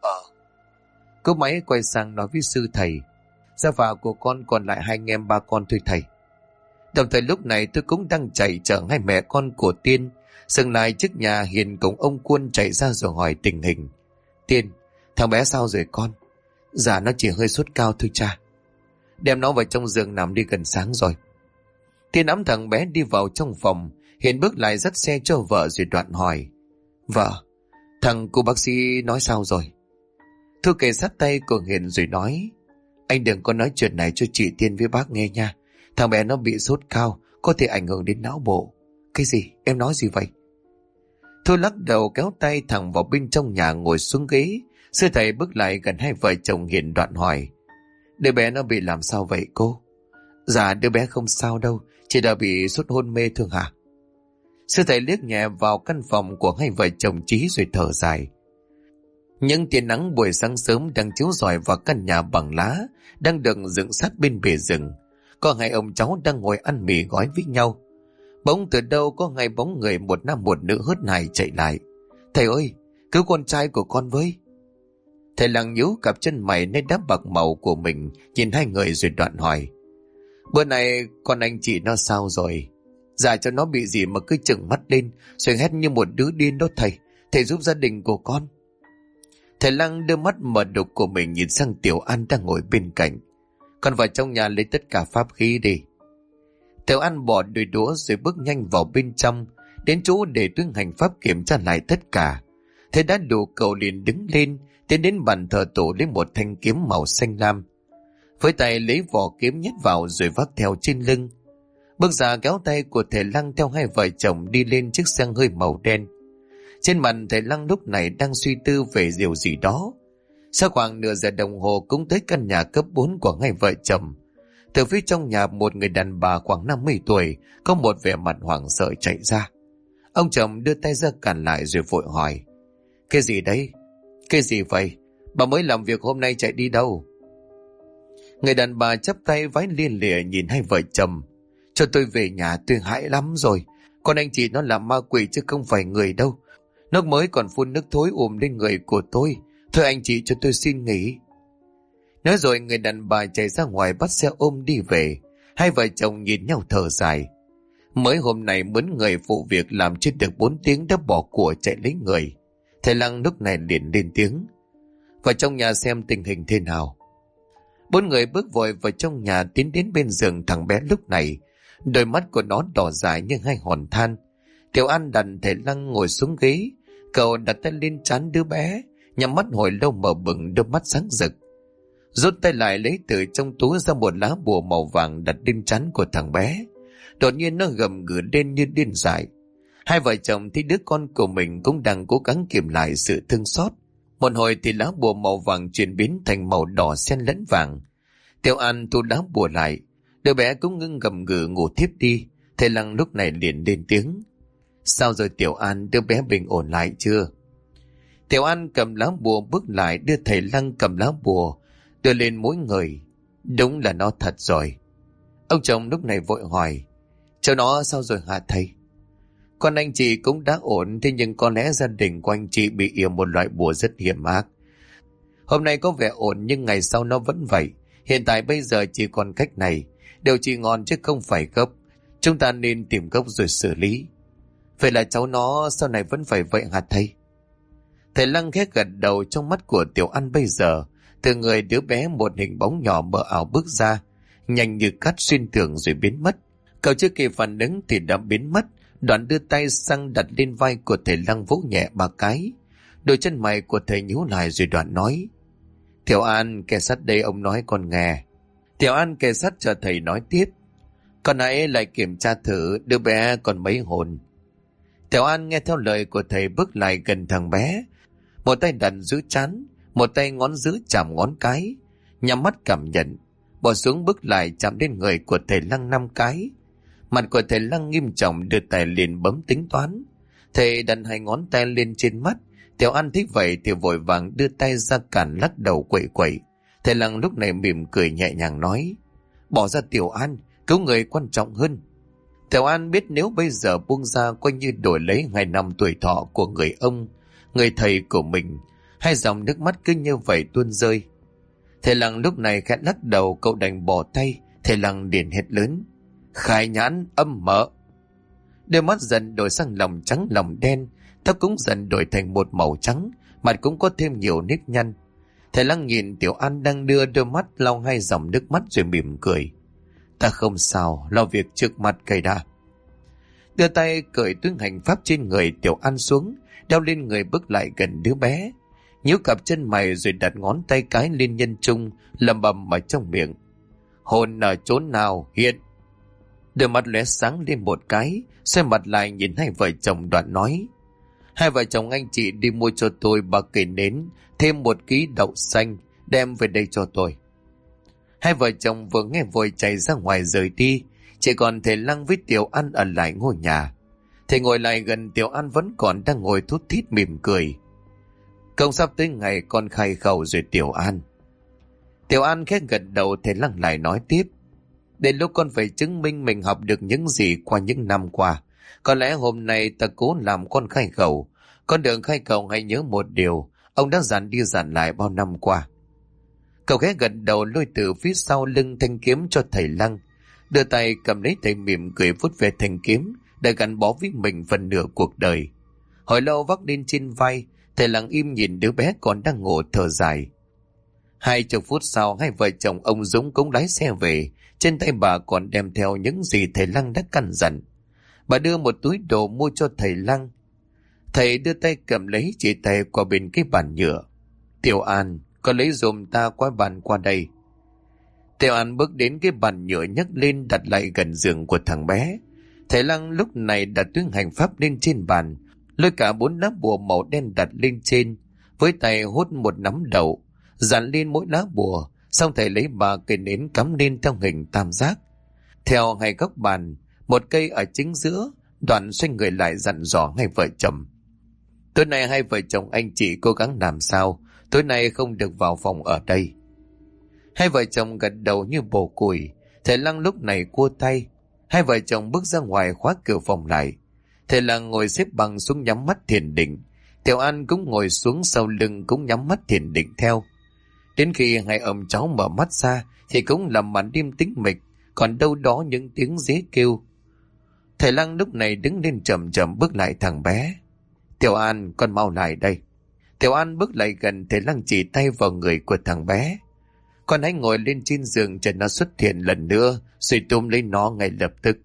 Speaker 1: Cúp máy quay sang nói với sư thầy: Gia phả của con còn lại hai anh em ba con thôi thầy. Đồng thời lúc này tôi cũng đang chạy chở hai mẹ con của Tiên dừng lại trước nhà. Hiền cùng ông Quân chạy ra rồi hỏi tình hình: Tiên, thằng bé sao rồi con? Dạ nó chỉ hơi sốt cao thôi cha. Đem nó vào trong giường nằm đi, gần sáng rồi. Tiên nắm thằng bé đi vào trong phòng. Hiền bước lại dắt xe cho vợ rồi đoạn hỏi: Vợ, thằng cô bác sĩ nói sao rồi? Thu kề sát tay của Hiền rồi nói: Anh đừng có nói chuyện này cho chị Tiên với bác nghe nha. Thằng bé nó bị sốt cao, có thể ảnh hưởng đến não bộ. Cái gì? Em nói gì vậy? Thu lắc đầu kéo tay thẳng vào bên trong nhà ngồi xuống ghế. Sư thầy bước lại gần hai vợ chồng Hiền đoạn hỏi: Đứa bé nó bị làm sao vậy cô? Dạ đứa bé không sao đâu, chỉ đã bị sốt hôn mê thôi hả? Sư thầy liếc nhẹ vào căn phòng của hai vợ chồng Trí rồi thở dài. Những tia nắng buổi sáng sớm đang chiếu rọi vào căn nhà bằng lá đang được dựng sát bên bìa rừng. Có hai ông cháu đang ngồi ăn mì gói với nhau. Bỗng từ đâu có hai bóng người, một nam một nữ hớt hải chạy lại. Thầy ơi, cứu con trai của con với. Thầy Lăng nhíu cặp chân mày nên đáp bạc màu của mình, nhìn hai người rồi đoạn hỏi. Bữa nay con anh chị nó sao rồi? Dạ cho nó bị gì mà cứ trừng mắt lên rồi hét như một đứa điên đó thầy. Thầy giúp gia đình của con. Thầy Lăng đưa mắt mở đục của mình nhìn sang Tiểu An đang ngồi bên cạnh. Con vào trong nhà lấy tất cả pháp khí đi. Tiểu An bỏ đôi đũa rồi bước nhanh vào bên trong, đến chỗ để tướng hành pháp kiểm tra lại tất cả. Thế đã đủ, cậu liền đứng lên, tiến đến bàn thờ tổ lấy một thanh kiếm màu xanh lam. Với tay lấy vỏ kiếm nhét vào rồi vác theo trên lưng. Bước ra kéo tay của thầy Lăng theo hai vợ chồng đi lên chiếc xe hơi màu đen. Trên mặt thầy Lăng lúc này đang suy tư về điều gì đó. Sau khoảng nửa giờ đồng hồ cũng tới căn nhà cấp 4 của hai vợ chồng. Từ phía trong nhà một người đàn bà khoảng 50 tuổi có một vẻ mặt hoảng sợ chạy ra. Ông chồng đưa tay ra cản lại rồi vội hỏi. Cái gì đấy? Cái gì vậy? Bà mới làm việc hôm nay chạy đi đâu? Người đàn bà chắp tay vái lia lịa nhìn hai vợ chồng. Cho tôi về nhà, tôi hãi lắm rồi. Con anh chị nó là ma quỷ chứ không phải người đâu. Nó mới còn phun nước thối lên người của tôi. Thôi anh chị cho tôi xin nghỉ. Nói rồi người đàn bà chạy ra ngoài bắt xe ôm đi về. Hai vợ chồng nhìn nhau thở dài. Mới hôm nay mướn người phụ việc làm chưa được 4 tiếng đã bỏ của chạy lấy người. Thầy Lăng lúc này liền lên tiếng. Vào trong nhà xem tình hình thế nào. 4 người bước vội vào trong nhà, tiến đến bên giường thằng bé lúc này. Đôi mắt của nó đỏ dài như hai hòn than. Tiểu An đặt thầy Lăng ngồi xuống ghế. Cậu đặt tay lên trán đứa bé, nhắm mắt hồi lâu mở bừng đôi mắt sáng rực. Rút tay lại lấy từ trong túi ra một lá bùa màu vàng đặt lên trán của thằng bé. Đột nhiên nó gầm gừ lên như điên dại. Hai vợ chồng thấy đứa con của mình cũng đang cố gắng kiềm lại sự thương xót. Một hồi thì lá bùa màu vàng chuyển biến thành màu đỏ xen lẫn vàng. Tiểu An thu lá bùa lại, đứa bé cũng ngưng gầm gừ ngủ thiếp đi. Thầy Lăng lúc này liền lên tiếng. Sao rồi Tiểu An, đứa bé bình ổn lại chưa? Tiểu An cầm lá bùa bước lại, đưa thầy Lăng cầm lá bùa đưa lên mỗi người. Đúng là nó thật rồi. Ông chồng lúc này vội hỏi. Cháu nó sao rồi hả thầy? Con anh chị cũng đã ổn, thế nhưng có lẽ gia đình của anh chị bị yểm một loại bùa rất hiểm ác. Hôm nay có vẻ ổn nhưng ngày sau nó vẫn vậy. Hiện tại bây giờ chỉ còn cách này. Điều trị ngon chứ không phải gấp. Chúng ta nên tìm gốc rồi xử lý. Vậy là cháu nó sau này vẫn phải vậy hả thầy? Thầy Lăng khẽ gật đầu. Trong mắt của Tiểu An bây giờ, từ người đứa bé một hình bóng nhỏ mờ ảo bước ra, nhanh như cắt xuyên tường rồi biến mất. Cậu chưa kịp phản ứng thì đã biến mất. Đoạn đưa tay sang đặt lên vai của thầy Lăng vỗ nhẹ 3 cái. Đôi chân mày của thầy nhíu lại rồi đoạn nói. Tiểu An, kẻ sát đây ông nói con nghe. Tiểu An kề sát cho thầy nói tiếp. Con hãy lại kiểm tra thử đứa bé còn mấy hồn. Tiểu An nghe theo lời của thầy bước lại gần thằng bé. Một tay đặt giữ trán, một tay ngón giữ chạm ngón cái. Nhắm mắt cảm nhận, bỏ xuống bước lại chạm đến người của thầy Lăng 5 cái. Mặt của thầy Lăng nghiêm trọng, đưa tay liền bấm tính toán. Thầy đặt 2 ngón tay lên trên mắt. Tiểu An thích vậy thì vội vàng đưa tay ra cản, lắc đầu quậy quậy. Thầy Lăng lúc này mỉm cười nhẹ nhàng nói. Bỏ ra Tiểu An, cứu người quan trọng hơn. Tiểu An biết nếu bây giờ buông ra coi như đổi lấy 2 năm tuổi thọ của người ông, người thầy của mình. 2 dòng nước mắt cứ như vậy tuôn rơi. Thầy Lăng lúc này khẽ lắc đầu, cậu đành bỏ tay. Thầy Lăng liền hét lớn. Khai nhãn âm mợ. Đôi mắt dần đổi sang lòng trắng lòng đen, tóc cũng dần đổi thành một màu trắng, mặt cũng có thêm nhiều nếp nhăn. Thầy Lăng nhìn Tiểu An đang đưa đôi mắt lau 2 dòng nước mắt rồi mỉm cười. Ta không sao, lo việc trước mặt cây đã. Đưa tay cởi túi hành pháp trên người Tiểu An xuống, đeo lên người bước lại gần đứa bé. Nhíu cặp chân mày rồi đặt ngón tay cái lên nhân trung, lẩm bẩm ở trong miệng. Hồn ở chốn nào hiện? Đôi mắt lóe sáng lên một cái, xoay mặt lại nhìn hai vợ chồng đoạn nói. Hai vợ chồng anh chị đi mua cho tôi 3 cây nến, thêm 1 ký đậu xanh, đem về đây cho tôi. Hai vợ chồng vừa nghe vội chạy ra ngoài rời đi, chỉ còn thầy Lăng với Tiểu An ở lại ngôi nhà. Thầy ngồi lại gần Tiểu An vẫn còn đang ngồi thút thít mỉm cười. Không sắp tới ngày con khai khẩu rồi Tiểu An. Tiểu An khẽ gật đầu, thầy Lăng lại nói tiếp. Đến lúc con phải chứng minh mình học được những gì qua những năm qua. Có lẽ hôm nay ta cố làm con khai khẩu. Con đường khai khẩu hãy nhớ một điều, ông đã dặn đi dặn lại bao năm qua. Cậu khẽ gật đầu lôi từ phía sau lưng thanh kiếm cho thầy Lăng. Đưa tay cầm lấy, thầy mỉm cười vuốt về thanh kiếm đã gắn bó với mình phần nửa cuộc đời. Hồi lâu vác lên trên vai, thầy lặng im nhìn đứa bé còn đang ngủ thở dài. 20 phút sau, hai vợ chồng ông Dũng cũng lái xe về. Trên tay bà còn đem theo những gì thầy Lăng đã căn dặn. Bà đưa một túi đồ mua cho thầy Lăng. Thầy đưa tay cầm lấy, chỉ tay qua bên cái bàn nhựa. Tiểu An, con lấy giùm ta qua bàn qua đây. Tiểu An bước đến cái bàn nhựa nhấc lên đặt lại gần giường của thằng bé. Thầy Lăng lúc này đặt túi hành pháp lên trên bàn, lôi cả 4 lá bùa màu đen đặt lên trên, với tay hút một nắm đậu, dán lên mỗi lá bùa. Xong thầy lấy 3 cây nến cắm lên theo hình tam giác. Theo hai góc bàn, một cây ở chính giữa, đoạn xoay người lại dặn dò hai vợ chồng. Tối nay hai vợ chồng anh chị cố gắng làm sao tối nay không được vào phòng ở đây. Hai vợ chồng gật đầu như bồ củi. Thầy Lăng lúc này cua tay. Hai vợ chồng bước ra ngoài khóa cửa phòng lại. Thầy Lăng ngồi xếp bằng xuống nhắm mắt thiền định. Tiểu An cũng ngồi xuống sau lưng cũng nhắm mắt thiền định theo. Đến khi hai ông cháu mở mắt ra thì cũng là màn đêm tĩnh mịch, còn đâu đó những tiếng dế kêu. Thầy Lăng lúc này đứng lên chậm chậm bước lại thằng bé. Tiểu An, con mau lại đây. Tiểu An bước lại gần, thầy Lăng chỉ tay vào người của thằng bé. Con hãy ngồi lên trên giường cho nó xuất hiện lần nữa, rồi túm lấy nó ngay lập tức.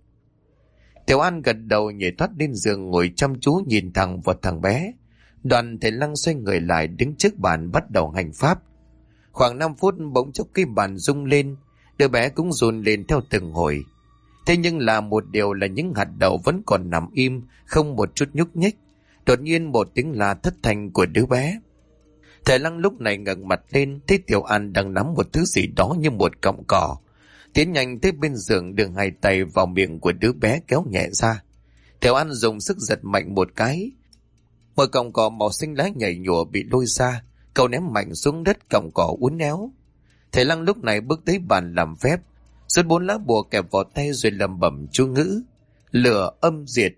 Speaker 1: Tiểu An gật đầu nhảy thoát lên giường, ngồi chăm chú nhìn thẳng vào thằng bé. Đoàn thầy Lăng xoay người lại đứng trước bàn bắt đầu hành pháp. Khoảng 5 phút bỗng chốc cái bàn rung lên, đứa bé cũng run lên theo từng hồi. Thế nhưng là một điều là những hạt đậu vẫn còn nằm im, không một chút nhúc nhích. Đột nhiên một tiếng la thất thanh của đứa bé. Thầy Lăng lúc này ngẩng mặt lên, thấy Tiểu An đang nắm một thứ gì đó như một cọng cỏ. Tiến nhanh tới bên giường, đưa hai tay vào miệng của đứa bé kéo nhẹ ra. Tiểu An dùng sức giật mạnh một cái. Một cọng cỏ màu xanh lá nhảy nhụa bị lôi ra, cậu ném mạnh xuống đất, cọng cỏ uốn éo. Thầy Lăng lúc này bước tới bàn làm phép, rút 4 lá bùa kẹp vào tay rồi lẩm bẩm chú ngữ: lửa âm diệt.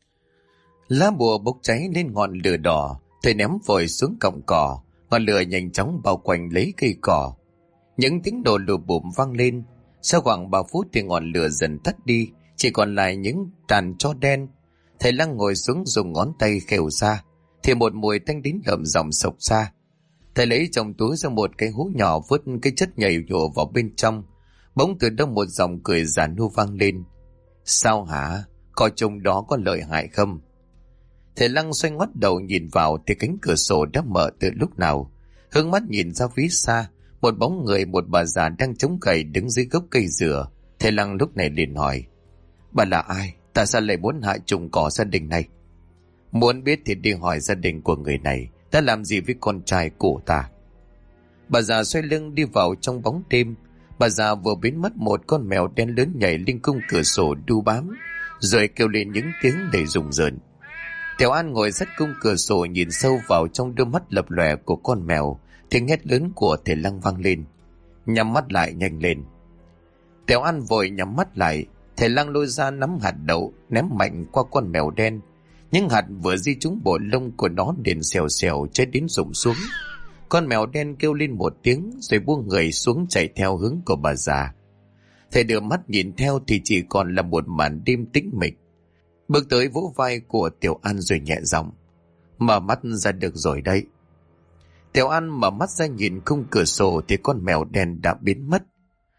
Speaker 1: Lá bùa bốc cháy lên ngọn lửa đỏ, thầy ném vội xuống cọng cỏ, ngọn lửa nhanh chóng bao quanh lấy cây cỏ. Những tiếng nổ lụp bụm vang lên. Sau khoảng 3 phút thì ngọn lửa dần tắt đi, chỉ còn lại những tàn tro đen. Thầy Lăng ngồi xuống dùng ngón tay khều ra, thì một mùi tanh đến lợm giọng sộc ra. Thầy lấy trong túi ra một cái hũ nhỏ, vứt cái chất nhảy nhụa vào bên trong. Bỗng từ đâu một giọng cười giản nua vang lên: sao hả, coi trông đó có lợi hại không? Thầy Lăng xoay ngoắt đầu nhìn vào thì cánh cửa sổ đã mở từ lúc nào. Hướng mắt nhìn ra phía xa, một bóng người, một bà già đang chống cậy đứng dưới gốc cây dừa. Thầy Lăng lúc này liền hỏi: bà là ai? Tại sao lại muốn hại trùng cỏ gia đình này? Muốn biết thì đi hỏi gia đình của người này đã làm gì với con trai của ta. Bà già xoay lưng đi vào trong bóng đêm. Bà già vừa biến mất, một con mèo đen lớn nhảy lên khung cửa sổ đu bám, rồi kêu lên những tiếng đầy rùng rợn. Tiểu An ngồi sát khung cửa sổ nhìn sâu vào trong đôi mắt lập lòe của con mèo. Tiếng hét lớn của thầy Lăng vang lên: nhắm mắt lại, nhanh lên. Tiểu An vội nhắm mắt lại. Thầy Lăng lôi ra nắm hạt đậu ném mạnh qua con mèo đen. Những hạt vừa di trúng bộ lông của nó liền xèo xèo chết đến rụng xuống. Con mèo đen kêu lên một tiếng rồi buông người xuống chạy theo hướng của bà già. Thầy đưa mắt nhìn theo thì chỉ còn là một màn đêm tĩnh mịch. Bước tới vỗ vai của Tiểu An rồi nhẹ giọng: mở mắt ra được rồi đấy. Tiểu An mở mắt ra nhìn khung cửa sổ thì con mèo đen đã biến mất.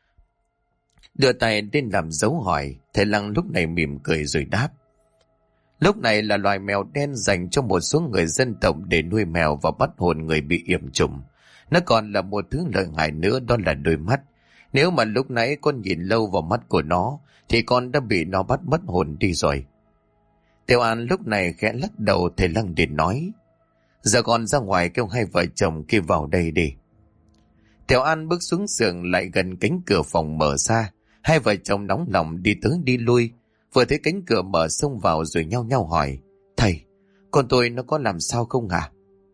Speaker 1: Đưa tay lên làm dấu hỏi. Thầy Lăng lúc này mỉm cười rồi đáp: lúc này là loài mèo đen dành cho một số người dân tộc để nuôi mèo và bắt hồn người bị yểm trùng. Nó còn là một thứ lợi hại nữa, đó là đôi mắt. Nếu mà lúc nãy con nhìn lâu vào mắt của nó thì con đã bị nó bắt mất hồn đi rồi. Tiểu An lúc này khẽ lắc đầu. Thầy Lăng liền nói: giờ con ra ngoài kêu hai vợ chồng kia vào đây đi. Tiểu An bước xuống giường, lại gần cánh cửa phòng mở ra. Hai vợ chồng nóng lòng đi tới đi lui. Vừa thấy cánh cửa mở xông vào rồi nhao nhao hỏi: Thầy, con tôi nó có làm sao không hả?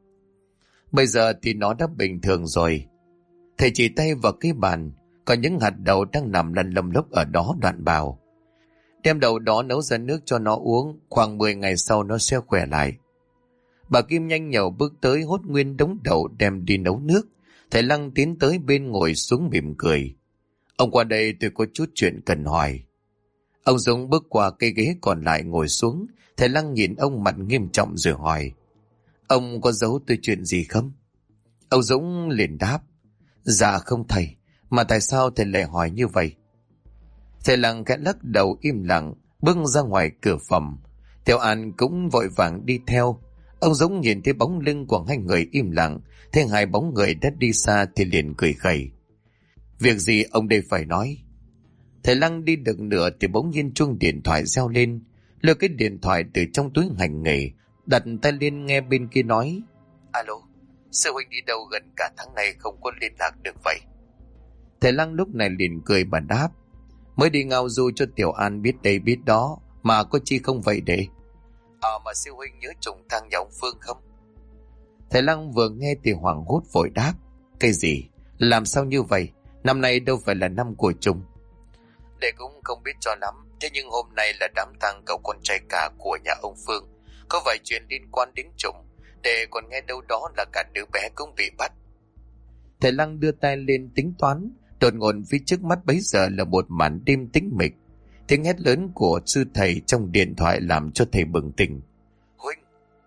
Speaker 1: Bây giờ thì nó đã bình thường rồi. Thầy chỉ tay vào cái bàn, còn những hạt đậu đang nằm lăn lông lốc ở đó, đoạn bảo: Đem đậu đó nấu ra nước cho nó uống, khoảng 10 ngày sau nó sẽ khỏe lại. Bà Kim nhanh nhẩu bước tới hốt nguyên đống đậu đem đi nấu nước. Thầy Lăng tiến tới bên ngồi xuống mỉm cười: Ông qua đây tôi có chút chuyện cần hỏi. Ông Dũng bước qua cây ghế còn lại ngồi xuống. Thầy Lăng nhìn ông mặt nghiêm trọng rồi hỏi: Ông có giấu tôi chuyện gì không? Ông Dũng liền đáp: Dạ không thầy, mà tại sao thầy lại hỏi như vậy? Thầy Lăng khẽ lắc đầu im lặng, bước ra ngoài cửa phòng. Tiểu An cũng vội vàng đi theo. Ông Dũng nhìn thấy bóng lưng của hai người im lặng, thấy hai bóng người đã đi xa thì liền cười khẩy: Việc gì ông đây phải nói? Thầy Lăng đi được nửa thì bỗng nhiên chuông điện thoại reo lên. Lôi cái điện thoại từ trong túi hành nghề, đặt tay lên nghe bên kia nói: Alo, sư huynh đi đâu gần cả tháng này không có liên lạc được vậy? Thầy Lăng lúc này liền cười và đáp: Mới đi ngao du cho Tiểu An biết đây biết đó, mà có chi không vậy để? Mà sư huynh nhớ trùng thang nhà ông Phương không? Thầy Lăng vừa nghe thì hoảng hốt vội đáp: Cái gì? Làm sao như vậy? Năm nay đâu phải là năm của trùng. Đệ cũng không biết cho lắm, thế nhưng hôm nay là đám tang cậu con trai cả của nhà ông Phương. Có vài chuyện liên quan đến trùng. Đệ còn nghe đâu đó là cả đứa bé cũng bị bắt. Thầy Lăng đưa tay lên tính toán. Đột ngột phía trước mắt bấy giờ là một màn đêm tĩnh mịch. Tiếng hét lớn của sư thầy trong điện thoại làm cho thầy bừng tỉnh. Huynh!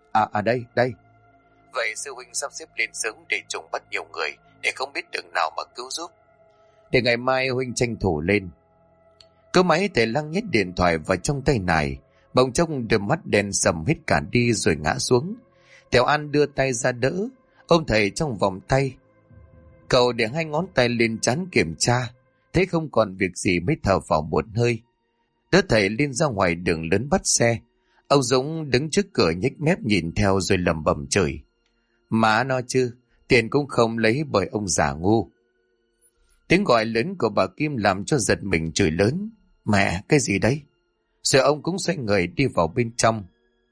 Speaker 1: Đây. Vậy sư huynh sắp xếp lên sớm để trùng bắt nhiều người, để không biết đường nào mà cứu giúp. Để ngày mai huynh tranh thủ lên. Cứ máy thầy Lăng nhét điện thoại vào trong tay này, bỗng chốc đôi mắt đen sầm hết cả đi rồi ngã xuống. Tiểu An đưa tay ra đỡ, ôm thầy trong vòng tay. Cậu để hai ngón tay lên trán kiểm tra, thấy không còn việc gì mới thở vào một hơi. Đỡ thầy lên ra ngoài đường lớn bắt xe. Ông Dũng đứng trước cửa nhếch mép nhìn theo rồi lẩm bẩm chửi: Má nó chứ, tiền cũng không lấy bởi ông già ngu. Tiếng gọi lớn của bà Kim làm cho giật mình chửi lớn: Mẹ, cái gì đấy? Rồi ông cũng xoay người đi vào bên trong.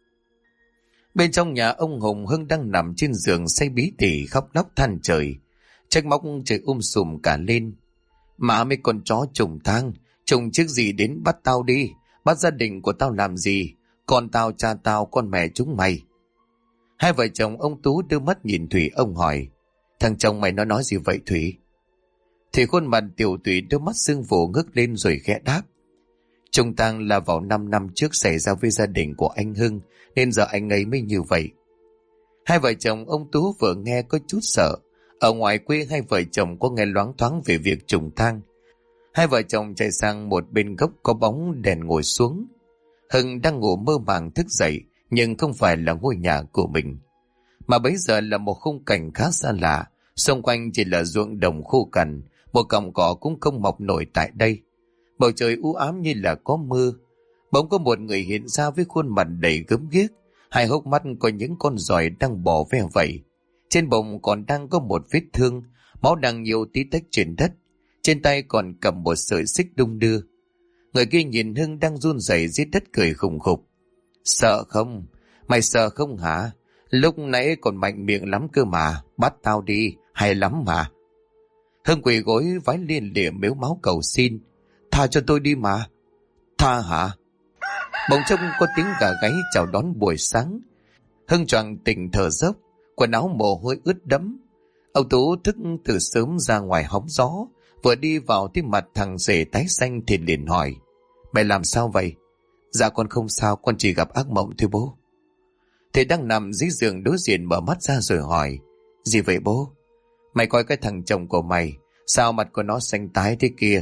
Speaker 1: Bên trong nhà ông Hùng, Hưng đang nằm trên giường say bí tỉ khóc lóc than trời. Trách móc trời sùm cả lên: Mà mấy con chó trùng thang, trùng chiếc gì đến bắt tao đi, bắt gia đình của tao làm gì, con tao, cha tao, con mẹ chúng mày. Hai vợ chồng ông Tú đưa mắt nhìn Thủy, ông hỏi: Thằng chồng mày nó nói gì vậy Thủy? Thì khuôn mặt tiểu Thủy đôi mắt sưng vù ngước lên rồi khẽ đáp: Trùng tang là vào 5 năm trước xảy ra với gia đình của anh Hưng, nên giờ anh ấy mới như vậy. Hai vợ chồng ông Tú vừa nghe có chút sợ. Ở ngoài quê hai vợ chồng có nghe loáng thoáng về việc trùng tang. Hai vợ chồng chạy sang một bên gốc có bóng đèn ngồi xuống. Hưng đang ngủ mơ màng thức dậy, nhưng không phải là ngôi nhà của mình, mà bấy giờ là một khung cảnh khá xa lạ. Xung quanh chỉ là ruộng đồng khô cằn, một cọng cỏ cũng không mọc nổi tại đây. Bầu trời u ám như là có mưa. Bỗng có một người hiện ra với khuôn mặt đầy gớm ghiếc, hai hốc mắt có những con giòi đang bò ve vẩy. Trên bụng còn đang có một vết thương, máu đang nhiều tí tách trên đất. Trên tay còn cầm một sợi xích đung đưa. Người kia nhìn Hưng đang run rẩy dưới đất cười khùng khục: Sợ không? Mày sợ không hả? Lúc nãy còn mạnh miệng lắm cơ mà, bắt tao đi, hay lắm mà. Hưng quỳ gối vái liên lịa mếu máu cầu xin: Tha cho tôi đi mà. Tha hả? Bỗng trông có tiếng gà gáy chào đón buổi sáng. Hưng choàng tỉnh thở dốc, quần áo mồ hôi ướt đẫm. Ông Tú thức từ sớm ra ngoài hóng gió, vừa đi vào thì mặt thằng rể tái xanh thì liền hỏi: Mày làm sao vậy? Dạ con không sao, con chỉ gặp ác mộng thôi bố. Thầy đang nằm dưới giường đối diện mở mắt ra rồi hỏi: Gì vậy bố? Mày coi cái thằng chồng của mày, sao mặt của nó xanh tái thế kia?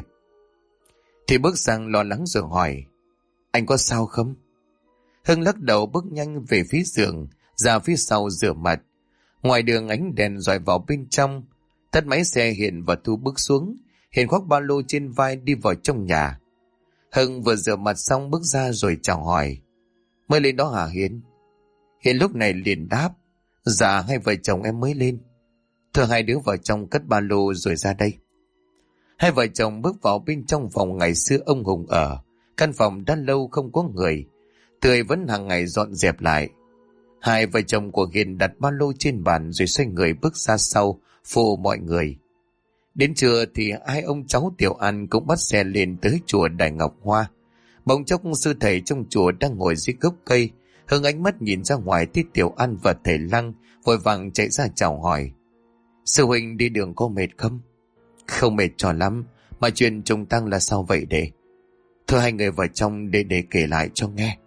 Speaker 1: Thì bước sang lo lắng rồi hỏi: Anh có sao không? Hưng lắc đầu bước nhanh về phía giường, ra phía sau rửa mặt. Ngoài đường ánh đèn rọi vào bên trong. Tắt máy xe Hiền và Thu bước xuống. Hiền khoác ba lô trên vai đi vào trong nhà. Hưng vừa rửa mặt xong bước ra rồi chào hỏi: Mới lên đó hả Hiền? Hiền lúc này liền đáp: Dạ hai vợ chồng em mới lên. Thôi hai đứa vào trong cất ba lô rồi ra đây. Hai vợ chồng bước vào bên trong phòng ngày xưa ông Hùng ở. Căn phòng đã lâu không có người, Tươi vẫn hàng ngày dọn dẹp lại. Hai vợ chồng của Hiền đặt ba lô trên bàn rồi xoay người bước ra sau phụ mọi người. Đến trưa thì hai ông cháu Tiểu An cũng bắt xe lên tới chùa Đại Ngọc Hoa. Bỗng chốc sư thầy trong chùa đang ngồi dưới gốc cây, hướng ánh mắt nhìn ra ngoài thấy Tiểu An và thầy Lăng vội vàng chạy ra chào hỏi. Sư huynh đi đường có mệt không? Không mệt cho lắm, mà chuyện trùng tăng là sao vậy đệ? Thôi hai người vào trong để kể lại cho nghe.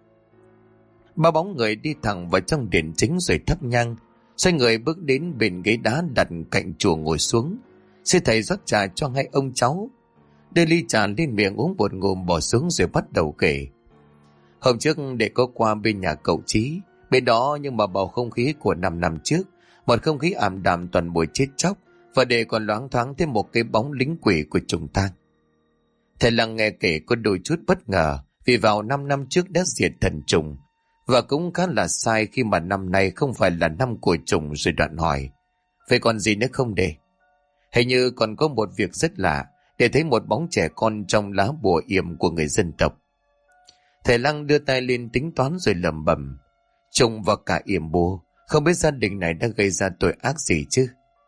Speaker 1: Ba bóng người đi thẳng vào trong điện chính rồi thắp nhang, xoay người bước đến bên ghế đá đặt cạnh chùa ngồi xuống. Sư thầy rót trà cho hai ông cháu, đưa ly trà lên miệng uống một ngụm bỏ xuống rồi bắt đầu kể. Hôm trước để có qua bên nhà cậu Chí, bên đó nhưng mà bầu không khí của 5 năm trước, một không khí ảm đạm toàn buổi chết chóc, và để còn loáng thoáng thêm một cái bóng lính quỷ của chúng ta. Thầy Lăng nghe kể có đôi chút bất ngờ, vì vào 5 năm trước đã diệt thần trùng, và cũng khá là sai khi mà năm nay không phải là năm của trùng, rồi đoạn hỏi. Vậy còn gì nữa không để? Hình như còn có một việc rất lạ, để thấy một bóng trẻ con trong lá bùa yểm của người dân tộc. Thầy Lăng đưa tay lên tính toán rồi lẩm bẩm. Trùng và cả yểm bùa, không biết gia đình này đã gây ra tội ác gì chứ?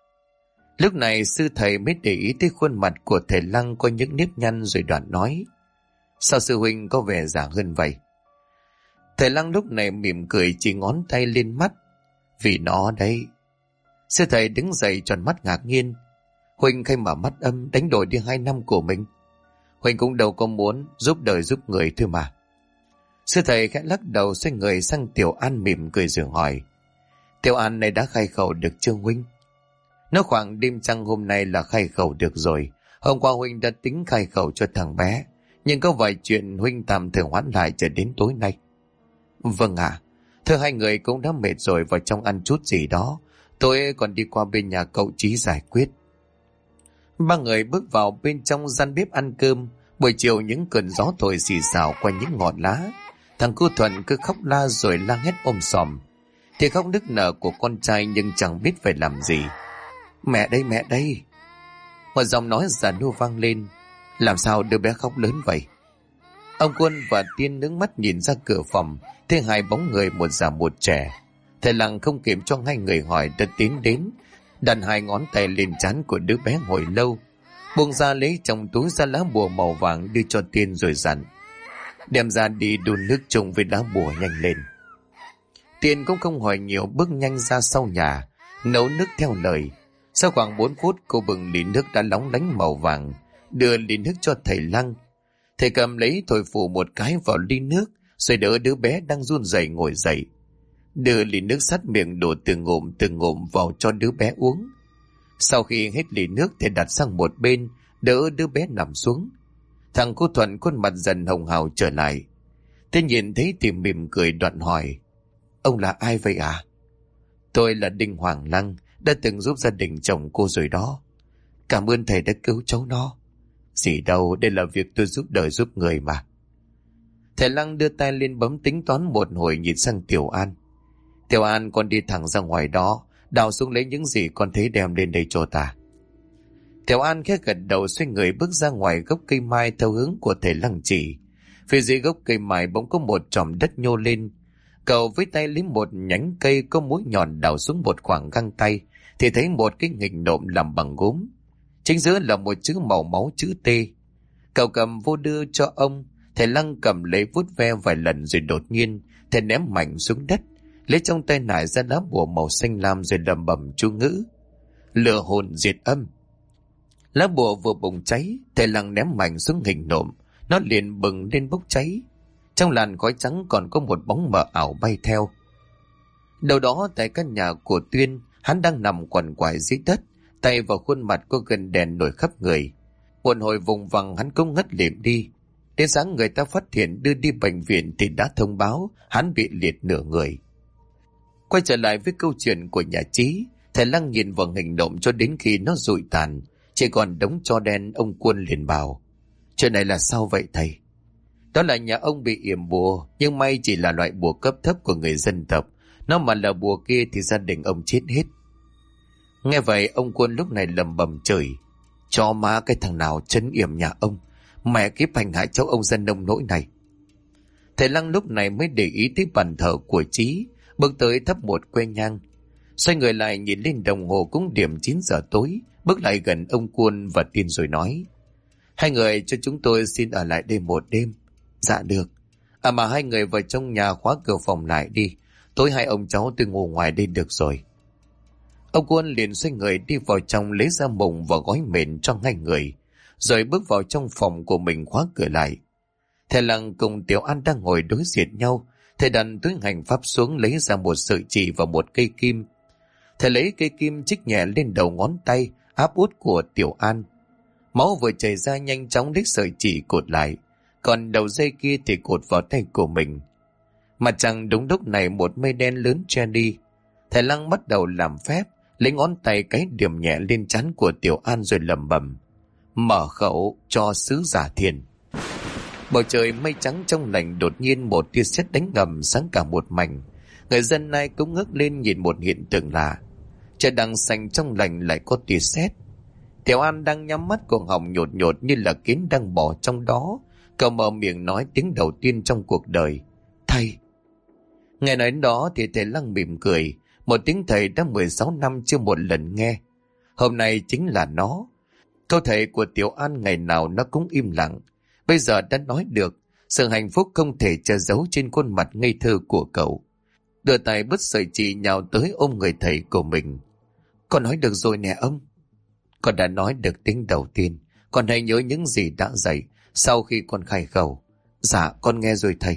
Speaker 1: Lúc này sư thầy mới để ý tới khuôn mặt của thầy Lăng có những nếp nhăn rồi đoạn nói. Sao sư huynh có vẻ già hơn vậy? Thầy Lăng lúc này mỉm cười chỉ ngón tay lên mắt. Vì nó đấy. Sư thầy đứng dậy tròn mắt ngạc nhiên. Huynh khai mở mắt âm đánh đổi đi 2 năm của mình. Huynh cũng đâu có muốn giúp đời giúp người thôi mà. Sư thầy khẽ lắc đầu xoay người sang Tiểu An mỉm cười rồi hỏi. Tiểu An này đã khai khẩu được chưa huynh? Nó khoảng đêm trăng hôm nay là khai khẩu được rồi. Hôm qua huynh đã tính khai khẩu cho thằng bé, nhưng có vài chuyện huynh tạm thời hoãn lại cho đến tối nay. Vâng ạ. Thưa hai người cũng đã mệt rồi, vào trong ăn chút gì đó. Tôi còn đi qua bên nhà cậu Chí giải quyết. Ba người bước vào bên trong gian bếp ăn cơm. Buổi chiều những cơn gió thổi xì xào qua những ngọn lá. Thằng cu Thuận cứ khóc la rồi la hét ôm sòm. Thì khóc nức nở của con trai nhưng chẳng biết phải làm gì. Mẹ đây, mẹ đây. Một giọng nói già nua vang lên. Làm sao đứa bé khóc lớn vậy? Ông Quân và Tiên nước mắt nhìn ra cửa phòng, thấy hai bóng người một già một trẻ. Thầy Lăng không kịp cho hai người hỏi đã tiến đến, đặt hai ngón tay lên trán của đứa bé hồi lâu, buông ra lấy trong túi ra lá bùa màu vàng đưa cho Tiên rồi dặn. Đem ra đi đun nước chung với lá bùa nhanh lên. Tiên cũng không hỏi nhiều, bước nhanh ra sau nhà, nấu nước theo lời. Sau khoảng 4 phút cô bừng ly nước đã lóng lánh màu vàng, đưa ly nước cho thầy Lăng. Thầy cầm lấy thổi phù một cái vào ly nước, rồi đỡ đứa bé đang run rẩy ngồi dậy. Đưa ly nước sát miệng đổ từng ngụm vào cho đứa bé uống. Sau khi hết ly nước thì đặt sang một bên, đỡ đứa bé nằm xuống. Thằng cô Thuận khuôn mặt dần hồng hào trở lại. Thế nhìn thấy thì mỉm cười đoạn hỏi. Ông là ai vậy à? Tôi là Đinh Hoàng Lăng, đã từng giúp gia đình chồng cô rồi đó. Cảm ơn thầy đã cứu cháu nó. Gì đâu, đây là việc tôi giúp đời giúp người mà. Thầy Lăng đưa tay lên bấm tính toán một hồi, nhìn sang Tiểu An. Tiểu An, con đi thẳng ra ngoài đó, đào xuống lấy những gì con thấy đem lên đây cho ta. Tiểu An khẽ gật đầu xoay người bước ra ngoài gốc cây mai theo hướng của thầy Lăng chỉ. Phía dưới gốc cây mai bỗng có một chòm đất nhô lên. Cậu với tay lấy một nhánh cây có mũi nhọn đào xuống một khoảng găng tay, thì thấy một cái nghịch nộm làm bằng gốm. Chính giữa là một chữ màu máu chữ T. Cậu cầm vô đưa cho ông. Thầy Lăng cầm lấy vuốt ve vài lần rồi đột nhiên thầy ném mạnh xuống đất, lấy trong tay nải ra lá bùa màu xanh lam rồi lẩm bẩm chú ngữ. Lửa hồn diệt âm. Lá bùa vừa bùng cháy, thầy Lăng ném mạnh xuống hình nộm, nó liền bừng lên bốc cháy. Trong làn khói trắng còn có một bóng mờ ảo bay theo. Đầu đó tại căn nhà của Tuyên, hắn đang nằm quằn quại dưới đất, tay vào khuôn mặt có gần đèn nổi khắp người. Một hồi vùng vằng hắn cũng ngất lịm đi. Đến sáng người ta phát hiện đưa đi bệnh viện thì đã thông báo hắn bị liệt nửa người. Quay trở lại với câu chuyện của nhà Chí, thầy Lăng nhìn vào hình nộm cho đến khi nó rụi tàn, chỉ còn đống tro đen. Ông Quân liền bảo. Chuyện này là sao vậy thầy? Đó là nhà ông bị yểm bùa, nhưng may chỉ là loại bùa cấp thấp của người dân tộc. Nó mà là bùa kia thì gia đình ông chết hết. Nghe vậy ông Quân lúc này lầm bầm chửi: cho má cái thằng nào trấn yểm nhà ông, mẹ kiếp hành hại cháu ông dân nông nỗi này. Thầy Lăng lúc này mới để ý tới bàn thờ của Chí, bước tới thắp một que nhang, xoay người lại nhìn lên đồng hồ cũng điểm 9 giờ tối, bước lại gần ông Quân và Tiên rồi nói: hai người cho chúng tôi xin ở lại đây một đêm. Dạ được. À mà hai người vào trong nhà khóa cửa phòng lại đi, tối hai ông cháu tôi ngủ ngoài đây được rồi. Ông Quân liền xoay người đi vào trong lấy ra mùng và gói mền cho hai người, rồi bước vào trong phòng của mình khóa cửa lại. Thầy Lăng cùng Tiểu An đang ngồi đối diện nhau. Thầy đặt túi hành pháp xuống lấy ra một sợi chỉ và một cây kim. Thầy lấy cây kim chích nhẹ lên đầu ngón tay áp út của Tiểu An. Máu vừa chảy ra nhanh chóng lấy sợi chỉ cột lại, còn đầu dây kia thì cột vào tay của mình. Mà chẳng đúng lúc này một mây đen lớn che đi. Thầy Lăng bắt đầu làm phép, lấy ngón tay cái điểm nhẹ lên trán của Tiểu An rồi lẩm bẩm: mở khẩu cho sứ giả thiền. Bầu trời mây trắng trong lành đột nhiên một tia sét đánh ngầm sáng cả một mảnh. Người dân nay cũng ngước lên nhìn một hiện tượng lạ. Trời đang xanh trong lành lại có tia sét. Tiểu An đang nhắm mắt, cuồng họng nhột nhột như là kiến đang bò trong đó. Cậu mở miệng nói tiếng đầu tiên trong cuộc đời: thầy. Nghe nói đến đó thì thầy Lăng mỉm cười. Một tiếng thầy đã 16 năm chưa một lần nghe. Hôm nay chính là nó. Câu thầy của Tiểu An ngày nào nó cũng im lặng, bây giờ đã nói được. Sự hạnh phúc không thể che giấu trên khuôn mặt ngây thơ của cậu. Đưa tay bứt sợi chỉ nhào tới ôm người thầy của mình. Con nói được rồi nè ông. Con đã nói được tiếng đầu tiên. Con hãy nhớ những gì đã dạy sau khi con khai khẩu. Dạ con nghe rồi thầy.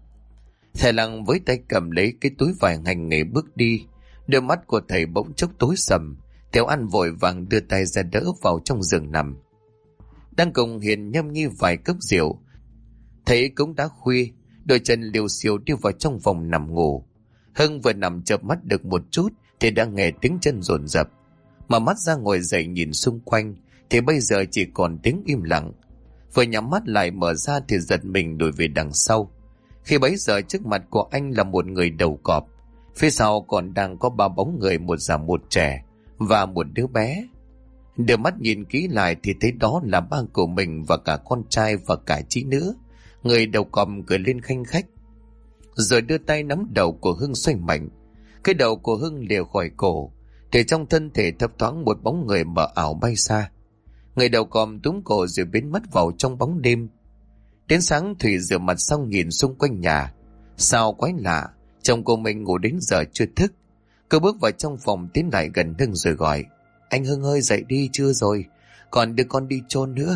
Speaker 1: Thầy Lăng với tay cầm lấy cái túi vải hành nghề bước đi. Đôi mắt của thầy bỗng chốc tối sầm. Tiểu An vội vàng đưa tay ra đỡ vào trong giường nằm. Đang cùng Hiền nhâm nhi vài cốc rượu. Thấy cũng đã khuya, đôi chân liều xiêu đi vào trong phòng nằm ngủ. Hưng vừa nằm chợp mắt được một chút thì đã nghe tiếng chân dồn dập. Mà mắt ra ngồi dậy nhìn xung quanh thì bây giờ chỉ còn tiếng im lặng. Vừa nhắm mắt lại mở ra thì giật mình lùi về đằng sau. Khi bấy giờ trước mặt của anh là một người đầu cọp. Phía sau còn đang có 3 bóng người, một già một trẻ và một đứa bé. Đưa mắt nhìn kỹ lại thì thấy đó là ba của mình và cả con trai và cả Chí nữa. Người đầu cọp cười lên khanh khách, rồi đưa tay nắm đầu của Hưng xoay mạnh. Cái đầu của Hưng lìa khỏi cổ, thì trong thân thể thấp thoáng một bóng người mờ ảo bay xa. Người đầu cọp túm cổ rồi biến mất vào trong bóng đêm. Đến sáng Thủy rửa mặt xong nhìn xung quanh nhà. Sao quái lạ, chồng của mình ngủ đến giờ chưa thức. Cô bước vào trong phòng tiến lại gần Hưng rồi gọi: anh Hưng ơi, dậy đi, chưa rồi, còn đưa con đi chôn nữa.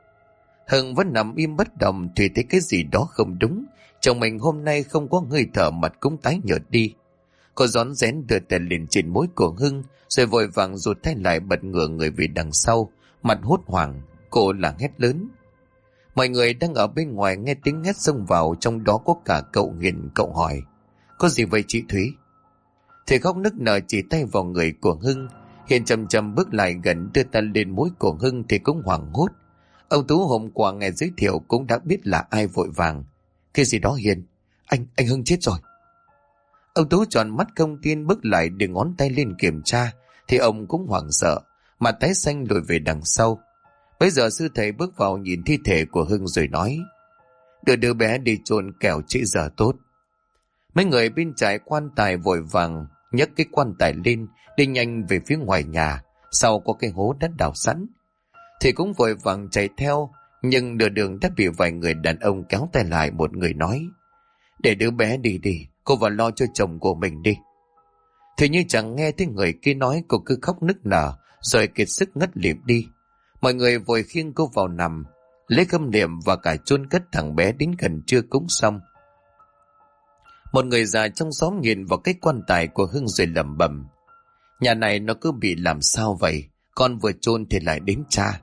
Speaker 1: Hưng vẫn nằm im bất động. Thủy thấy cái gì đó không đúng. Chồng mình hôm nay không có hơi thở, mặt cũng tái nhợt đi. Cô rón rén đưa tay lên trên mũi của Hưng, rồi vội vàng rụt tay lại, bật ngửa người về đằng sau, mặt hốt hoảng. Cô là hét lớn. Mọi người đang ở bên ngoài nghe tiếng hét xông vào, trong đó có cả cậu Hiền. Cậu hỏi: có gì vậy chị Thúy? Thì khóc nức nở chỉ tay vào người của Hưng. Hiền chậm chậm bước lại gần, đưa tay lên mũi của Hưng thì cũng hoảng hốt. Ông Tú hôm qua nghe giới thiệu cũng đã biết là ai, vội vàng: cái gì đó Hiền? Anh Hưng chết rồi. Ông Tú tròn mắt không tin, bước lại đưa ngón tay lên kiểm tra thì ông cũng hoảng sợ, mặt tái xanh lùi về đằng sau. Bây giờ sư thầy bước vào nhìn thi thể của Hưng rồi nói: đưa đứa bé đi chôn kẻo trễ giờ tốt. Mấy người bên trái quan tài vội vàng nhấc cái quan tài lên, đi nhanh về phía ngoài nhà. Sau có cái hố đã đào sẵn, thì cũng vội vàng chạy theo, nhưng nửa đường đã bị vài người đàn ông kéo tay lại. Một người nói: để đứa bé đi đi, cô vào lo cho chồng của mình đi. Thì như chẳng nghe thấy người kia nói, cô cứ khóc nức nở rồi kiệt sức ngất lịm đi. Mọi người vội khiêng cô vào nằm, lấy khâm niệm và cả chôn cất thằng bé đến gần trưa cúng xong. Một người già trong xóm nhìn vào cái quan tài của Hưng rồi lẩm bẩm: nhà này nó cứ bị làm sao vậy, con vừa chôn thì lại đến cha.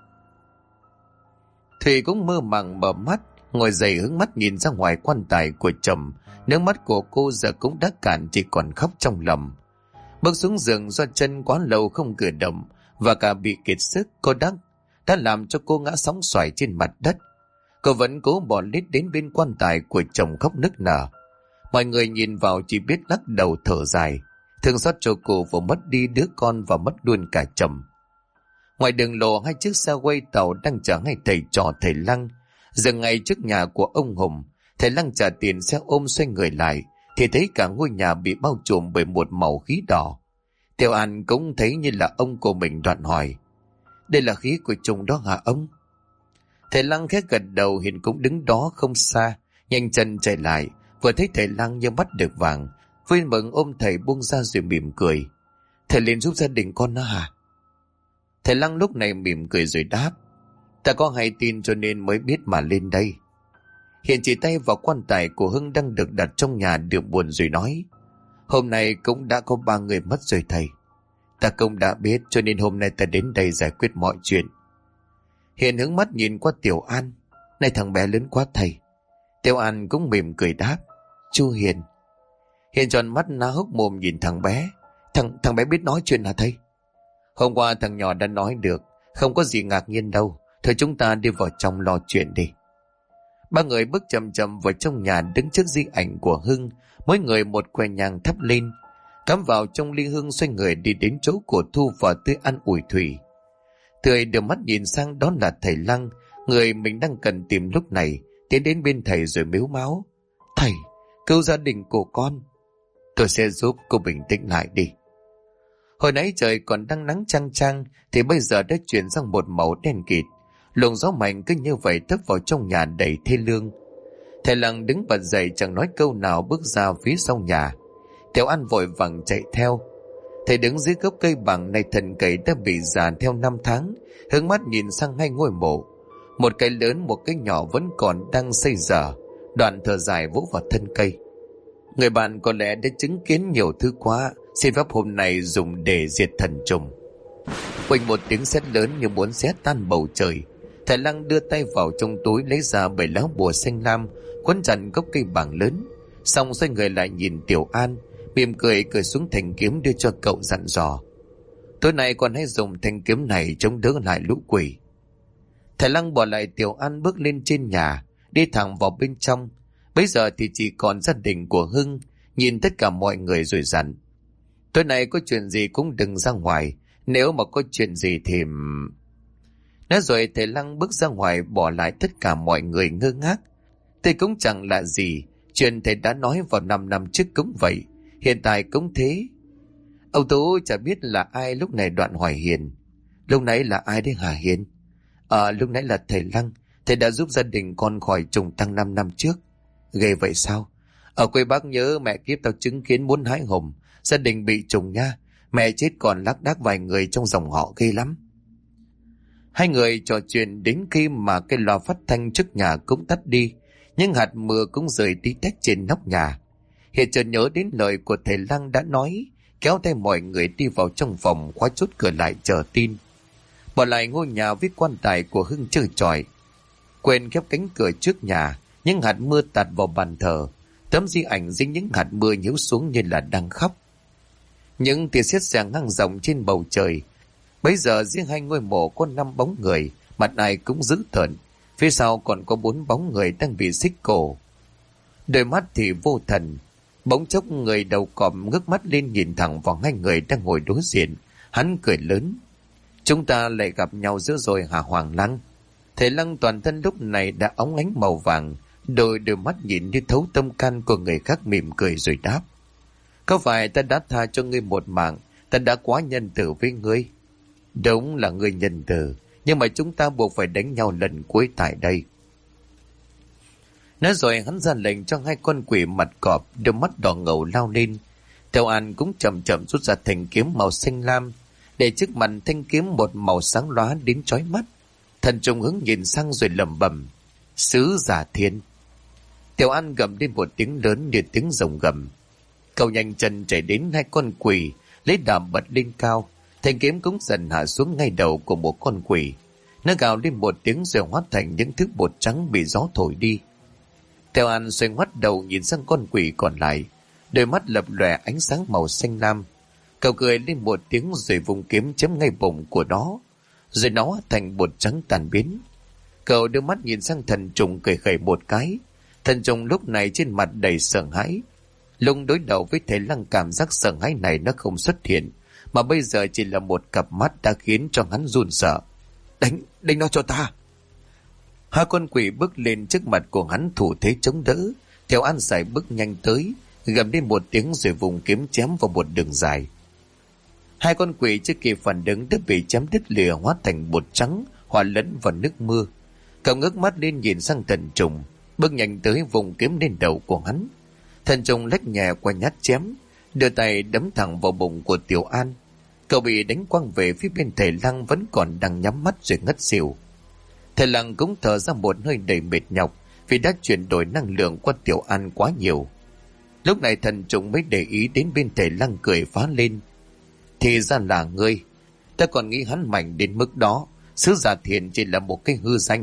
Speaker 1: Thùy cũng mơ màng mở mắt, ngồi dậy hướng mắt nhìn ra ngoài quan tài của chồng. Nước mắt của cô giờ cũng đã cạn, chỉ còn khóc trong lòng. Bước xuống giường do chân quá lâu không cử động và cả bị kiệt sức, cô đã làm cho cô ngã sóng xoài trên mặt đất. Cô vẫn cố bỏ lết đến bên quan tài của chồng khóc nức nở. Mọi người nhìn vào chỉ biết lắc đầu thở dài. Thương xót cho cô vừa mất đi đứa con và mất luôn cả chồng. Ngoài đường lộ, hai chiếc xe quay tàu đang chở hai thầy trò thầy Lăng dừng ngay trước nhà của ông Hùng. Thầy Lăng trả tiền xe ôm, xoay người lại thì thấy cả ngôi nhà bị bao trùm bởi một màu khí đỏ. Tiểu An cũng thấy như là ông của mình, đoạn hỏi: đây là khí của trùng đó hả ông? Thầy Lăng khẽ gật đầu. Hiền cũng đứng đó không xa, nhanh chân chạy lại, vừa thấy thầy Lăng như bắt được vàng, vui mừng ôm thầy buông ra rồi mỉm cười: thầy lên giúp gia đình con đó hả? Thầy Lăng lúc này mỉm cười rồi đáp: ta có hay tin cho nên mới biết mà lên đây. Hiền chỉ tay vào quan tài của Hưng đang được đặt trong nhà đượm buồn rồi nói: hôm nay cũng đã có 3 người mất rồi thầy. Ta cũng đã biết cho nên hôm nay ta đến đây giải quyết mọi chuyện. Hiền hướng mắt nhìn qua Tiểu An: này thằng bé lớn quá thầy. Tiểu An cũng mỉm cười đáp: chú Hiền. Hiền tròn mắt há hốc mồm nhìn thằng bé. Thằng bé biết nói chuyện hả thầy? Hôm qua thằng nhỏ đã nói được, không có gì ngạc nhiên đâu. Thôi chúng ta đi vào trong lo chuyện đi. 3 người bước chậm chậm vào trong nhà, đứng trước di ảnh của Hưng, mỗi người một que nhang thắp lên, cắm vào trong ly hương, xoay người đi đến chỗ của Thu và Tươi an ủi Thủy. Tươi đưa mắt nhìn sang, đó là thầy Lăng, người mình đang cần tìm lúc này, tiến đến bên thầy rồi mếu máo: thầy, cứu gia đình của con. Tôi sẽ giúp, cô bình tĩnh lại đi. Hồi nãy trời còn đang nắng chang chang thì bây giờ đã chuyển sang một màu đen kịt. Luồng gió mạnh cứ như vậy tấp vào trong nhà đầy thê lương. Thầy Lăng đứng bật dậy chẳng nói câu nào, bước ra phía sau nhà. Tiểu An vội vàng chạy theo. Thầy đứng dưới gốc cây bằng này, thân cây đã bị già theo 5 tháng, hướng mắt nhìn sang hai ngôi mộ. Một cái lớn, một cái nhỏ vẫn còn đang xây dở. Đoạn thở dài vỗ vào thân cây: người bạn có lẽ đã chứng kiến nhiều thứ quá, xin phép hôm nay dùng để diệt thần trùng. Quỳnh một tiếng sét lớn như muốn xé tan bầu trời. Thầy Lăng đưa tay vào trong túi lấy ra 7 lá bùa xanh lam quấn chặt gốc cây bàng lớn, xong xoay người lại nhìn Tiểu An, mỉm cười xuống thanh kiếm đưa cho cậu, dặn dò: tối nay còn hãy dùng thanh kiếm này chống đỡ lại lũ quỷ. Thầy Lăng bỏ lại Tiểu An bước lên trên nhà, đi thẳng vào bên trong. Bây giờ thì chỉ còn gia đình của Hưng, nhìn tất cả mọi người rồi dặn: tối nay có chuyện gì cũng đừng ra ngoài, nếu mà có chuyện gì thì... Nói rồi thầy Lăng bước ra ngoài, bỏ lại tất cả mọi người ngơ ngác. Thầy cũng chẳng lạ gì, chuyện thầy đã nói vào 5 năm trước cũng vậy, hiện tại cũng thế. Ông Tú chả biết là ai lúc này, đoạn hỏi Hiền: lúc nãy là ai đấy hả Hiền? Lúc nãy là thầy Lăng, thầy đã giúp gia đình con khỏi trùng tăng 5 năm trước. Ghê vậy sao? Ở quê bác nhớ mẹ kiếp tao chứng kiến muốn hái hùng, gia đình bị trùng nha, mẹ chết còn lác đác vài người trong dòng họ, ghê lắm. Hai người trò chuyện đến khi mà cái loa phát thanh trước nhà cũng tắt đi, những hạt mưa cũng rơi tí tách trên nóc nhà. Hiện chợt nhớ đến lời của thầy Lăng đã nói, kéo tay mọi người đi vào trong phòng, khóa chốt cửa lại chờ tin. Bỏ lại ngôi nhà với quan tài của Hưng trơ trọi, quên khép cánh cửa trước nhà. Những hạt mưa tạt vào bàn thờ, tấm di ảnh dính những hạt mưa nhếu xuống như là đang khóc. Những tia sét sẻng ngang dòng trên bầu trời. Bây giờ riêng hai ngôi mộ có 5 bóng người, mặt ai cũng dữ tợn. Phía sau còn có 4 bóng người đang bị xích cổ, đôi mắt thì vô thần. Bỗng chốc người đầu còm ngước mắt lên nhìn thẳng vào hai người đang ngồi đối diện. Hắn cười lớn: chúng ta lại gặp nhau giữa rồi hả Hoàng Lăng? Thầy Lăng toàn thân lúc này đã óng ánh màu vàng, đôi mắt nhìn như thấu tâm can của người khác, mỉm cười rồi đáp: có phải ta đã tha cho ngươi một mạng, ta đã quá nhân từ với ngươi? Đúng là ngươi nhân từ, nhưng mà chúng ta buộc phải đánh nhau lần cuối tại đây. Nói rồi hắn ra lệnh cho hai con quỷ mặt cọp, đôi mắt đỏ ngầu lao lên. Theo An cũng chậm chậm rút ra thanh kiếm màu xanh lam, để trước mặt thanh kiếm một màu sáng lóa đến chói mắt. Thần trùng hướng nhìn sang rồi lẩm bẩm: sứ giả thiên. Tiểu An gầm lên một tiếng lớn như tiếng rồng gầm. Cậu nhanh chân chạy đến hai con quỷ, lấy đàm bật lên cao. Thanh kiếm cũng dần hạ xuống ngay đầu của một con quỷ. Nó gào lên một tiếng rồi hóa thành những thứ bột trắng bị gió thổi đi. Tiểu An xoay ngoắt đầu nhìn sang con quỷ còn lại, đôi mắt lập lòe ánh sáng màu xanh lam. Cậu cười lên một tiếng rồi vùng kiếm chém ngay bụng của nó, rồi nó thành bột trắng tan biến. Cậu đưa mắt nhìn sang thần trùng, cười khẩy một cái. Thần trùng lúc này trên mặt đầy sợ hãi. Lúc đối đầu với thầy Lăng, cảm giác sợ hãi này nó không xuất hiện, mà bây giờ chỉ là một cặp mắt đã khiến cho hắn run sợ. Đánh nó cho ta! Hai con quỷ bước lên trước mặt của hắn, thủ thế chống đỡ. Theo An Sải bước nhanh tới, gầm lên một tiếng rồi vùng kiếm chém vào một đường dài. Hai con quỷ chưa kịp phản ứng đã bị chém đứt lìa, hóa thành bột trắng hòa lẫn vào nước mưa. Cậu ngước mắt lên nhìn sang Thần Trùng, bước nhanh tới vùng kiếm lên đầu của hắn. Thần Trùng lách nhẹ qua nhát chém, đưa tay đấm thẳng vào bụng của Tiểu An. Cậu bị đánh quăng về phía bên thầy Lăng vẫn còn đang nhắm mắt rồi ngất xỉu. Thầy Lăng cũng thở ra một hơi đầy mệt nhọc vì đã chuyển đổi năng lượng qua Tiểu An quá nhiều. Lúc này Thần Trùng mới để ý đến bên thầy Lăng, cười phá lên. Thì ra là ngươi, ta còn nghĩ hắn mạnh đến mức đó, sứ giả thiền chỉ là một cái hư danh.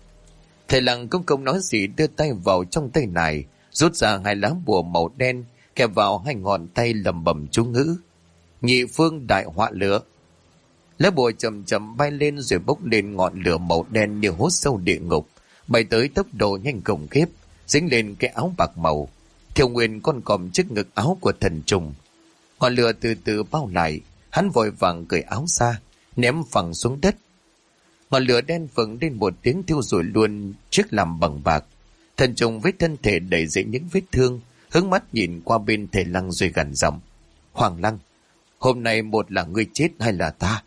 Speaker 1: Thầy Lăng cũng không nói gì, đưa tay vào trong tay này, rút ra hai lá bùa màu đen, kẹp vào hai ngón tay lẩm bẩm chú ngữ. Nhị phương đại họa lửa. Lá bùa chậm chậm bay lên rồi bốc lên ngọn lửa màu đen như hốt sâu địa ngục, bay tới tốc độ nhanh khủng khiếp, dính lên cái áo bạc màu, theo nguyên con còm trước ngực áo của Thần Trùng. Ngọn lửa từ từ bao lại, hắn vội vàng cởi áo ra, ném phẳng xuống đất. Ngọn lửa đen phừng lên một tiếng, thiêu rụi luôn chiếc làm bằng bạc. Thần Trùng với thân thể đầy dẫy những vết thương, hướng mắt nhìn qua bên thầy Lăng rồi gằn giọng. Hoàng Lăng, hôm nay một là ngươi chết hay là ta?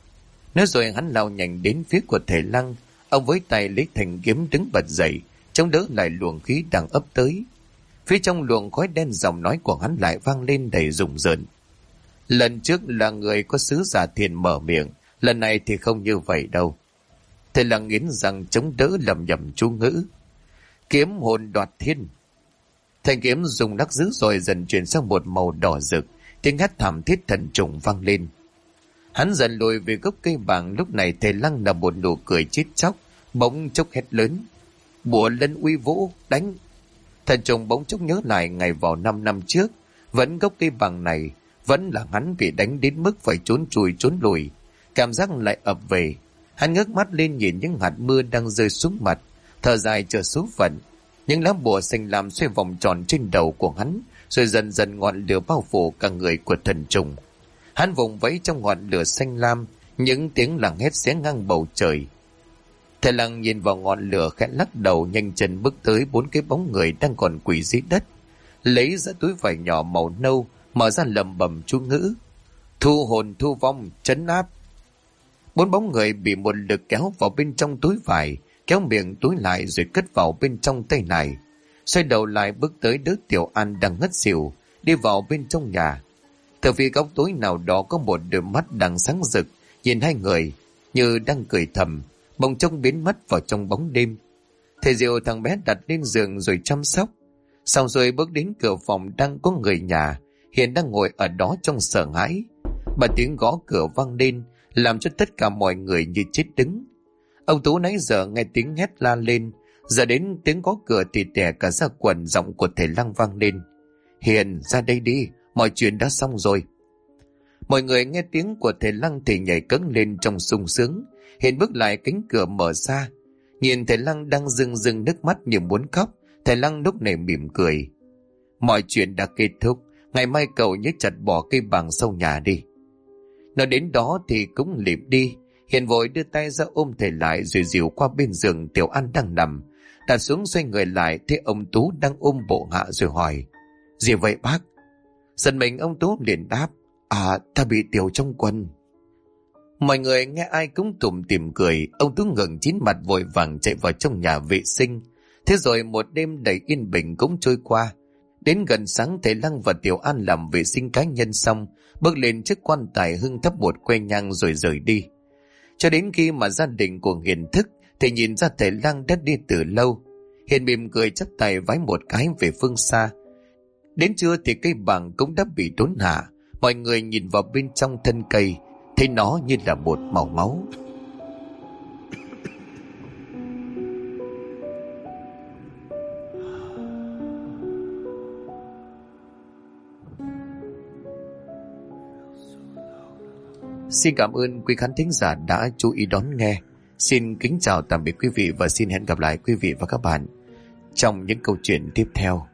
Speaker 1: Nói rồi hắn lao nhanh đến phía của thầy Lăng. Ông với tay lấy thanh kiếm đứng bật dậy, chống đỡ lại luồng khí đang ấp tới. Phía trong luồng khói đen, giọng nói của hắn lại vang lên đầy rùng rợn. Lần trước là người có sứ giả thiền mở miệng, lần này thì không như vậy đâu. Thầy Lăng nghiến răng chống đỡ lẩm nhẩm chú ngữ. Kiếm hồn đoạt thiên. Thanh kiếm dùng lắc dữ rồi dần chuyển sang một màu đỏ rực, tiếng hét thảm thiết Thần Trùng vang lên. Hắn dần lùi về gốc cây bàng. Lúc này thầy Lăng là một nụ cười chết chóc, bỗng chốc hét lớn. Bùa lân uy vũ, đánh! Thần Trùng bỗng chốc nhớ lại ngày vào 5 năm trước, vẫn gốc cây bàng này, vẫn là hắn bị đánh đến mức phải trốn chui trốn lùi. Cảm giác lại ập về. Hắn ngước mắt lên nhìn những hạt mưa đang rơi xuống mặt, thở dài chờ số phận. Những lá bùa xanh lam xoay vòng tròn trên đầu của hắn, rồi dần dần ngọn lửa bao phủ cả người của Thần Trùng. Hắn vùng vẫy trong ngọn lửa xanh lam, những tiếng làng hét xé ngang bầu trời. Thầy Lăng nhìn vào ngọn lửa khẽ lắc đầu, nhanh chân bước tới 4 cái bóng người đang còn quỳ dưới đất, lấy ra túi vải nhỏ màu nâu, mở ra lẩm bẩm chú ngữ. Thu hồn thu vong, trấn áp. 4 bóng người bị một lực kéo vào bên trong túi vải, kéo miệng túi lại rồi cất vào bên trong tay này. Xoay đầu lại bước tới đứa Tiểu An đang ngất xỉu, đi vào bên trong nhà. Từ phía góc tối nào đó có một đôi mắt đang sáng rực, nhìn hai người như đang cười thầm, bỗng trông biến mất vào trong bóng đêm. Thầy Diệu thằng bé đặt lên giường rồi chăm sóc. Xong rồi bước đến cửa phòng đang có người nhà, hiện đang ngồi ở đó trong sợ hãi. Bà tiếng gõ cửa vang lên, làm cho tất cả mọi người như chết đứng. Ông Tú nãy giờ nghe tiếng hét la lên, giờ đến tiếng gõ cửa thì tè cả ra quần. Giọng của thầy Lăng vang lên. Hiền, ra đây đi, mọi chuyện đã xong rồi. Mọi người nghe tiếng của thầy Lăng thì nhảy cẫng lên trong sung sướng. Hiền bước lại, cánh cửa mở ra, nhìn thầy Lăng đang rưng rưng nước mắt như muốn khóc. Thầy Lăng lúc này mỉm cười. Mọi chuyện đã kết thúc, ngày mai cậu nhớ chặt bỏ cây bàng sau nhà đi. Nói đến đó thì cũng lịm đi. Hiền vội đưa tay ra ôm thầy lại rồi dìu qua bên giường Tiểu An đang nằm, đặt xuống xoay người lại thấy ông Tú đang ôm bộ hạ rồi hỏi. Gì vậy bác? Giật mình ông Tú liền đáp. Ta bị tiểu trong quần. Mọi người nghe ai cũng tủm tỉm cười. Ông Tú ngẩng chín mặt vội vàng chạy vào trong nhà vệ sinh. Thế rồi một đêm đầy yên bình cũng trôi qua. Đến gần sáng thầy Lăng và Tiểu An làm vệ sinh cá nhân xong, bước lên chiếc quan tài hương thắp một que nhang rồi rời đi. Cho đến khi mà gia đình của Hiền thức thì nhìn ra thầy Lăng đã đi từ lâu. Hiền mỉm cười chắp tay vái một cái về phương xa. Đến trưa thì cây bàng cũng đã bị đốn hạ. Mọi người nhìn vào bên trong thân cây, thấy nó như là một màu máu. Xin cảm ơn quý khán thính giả đã chú ý đón nghe. Xin kính chào tạm biệt quý vị và xin hẹn gặp lại quý vị và các bạn trong những câu chuyện tiếp theo.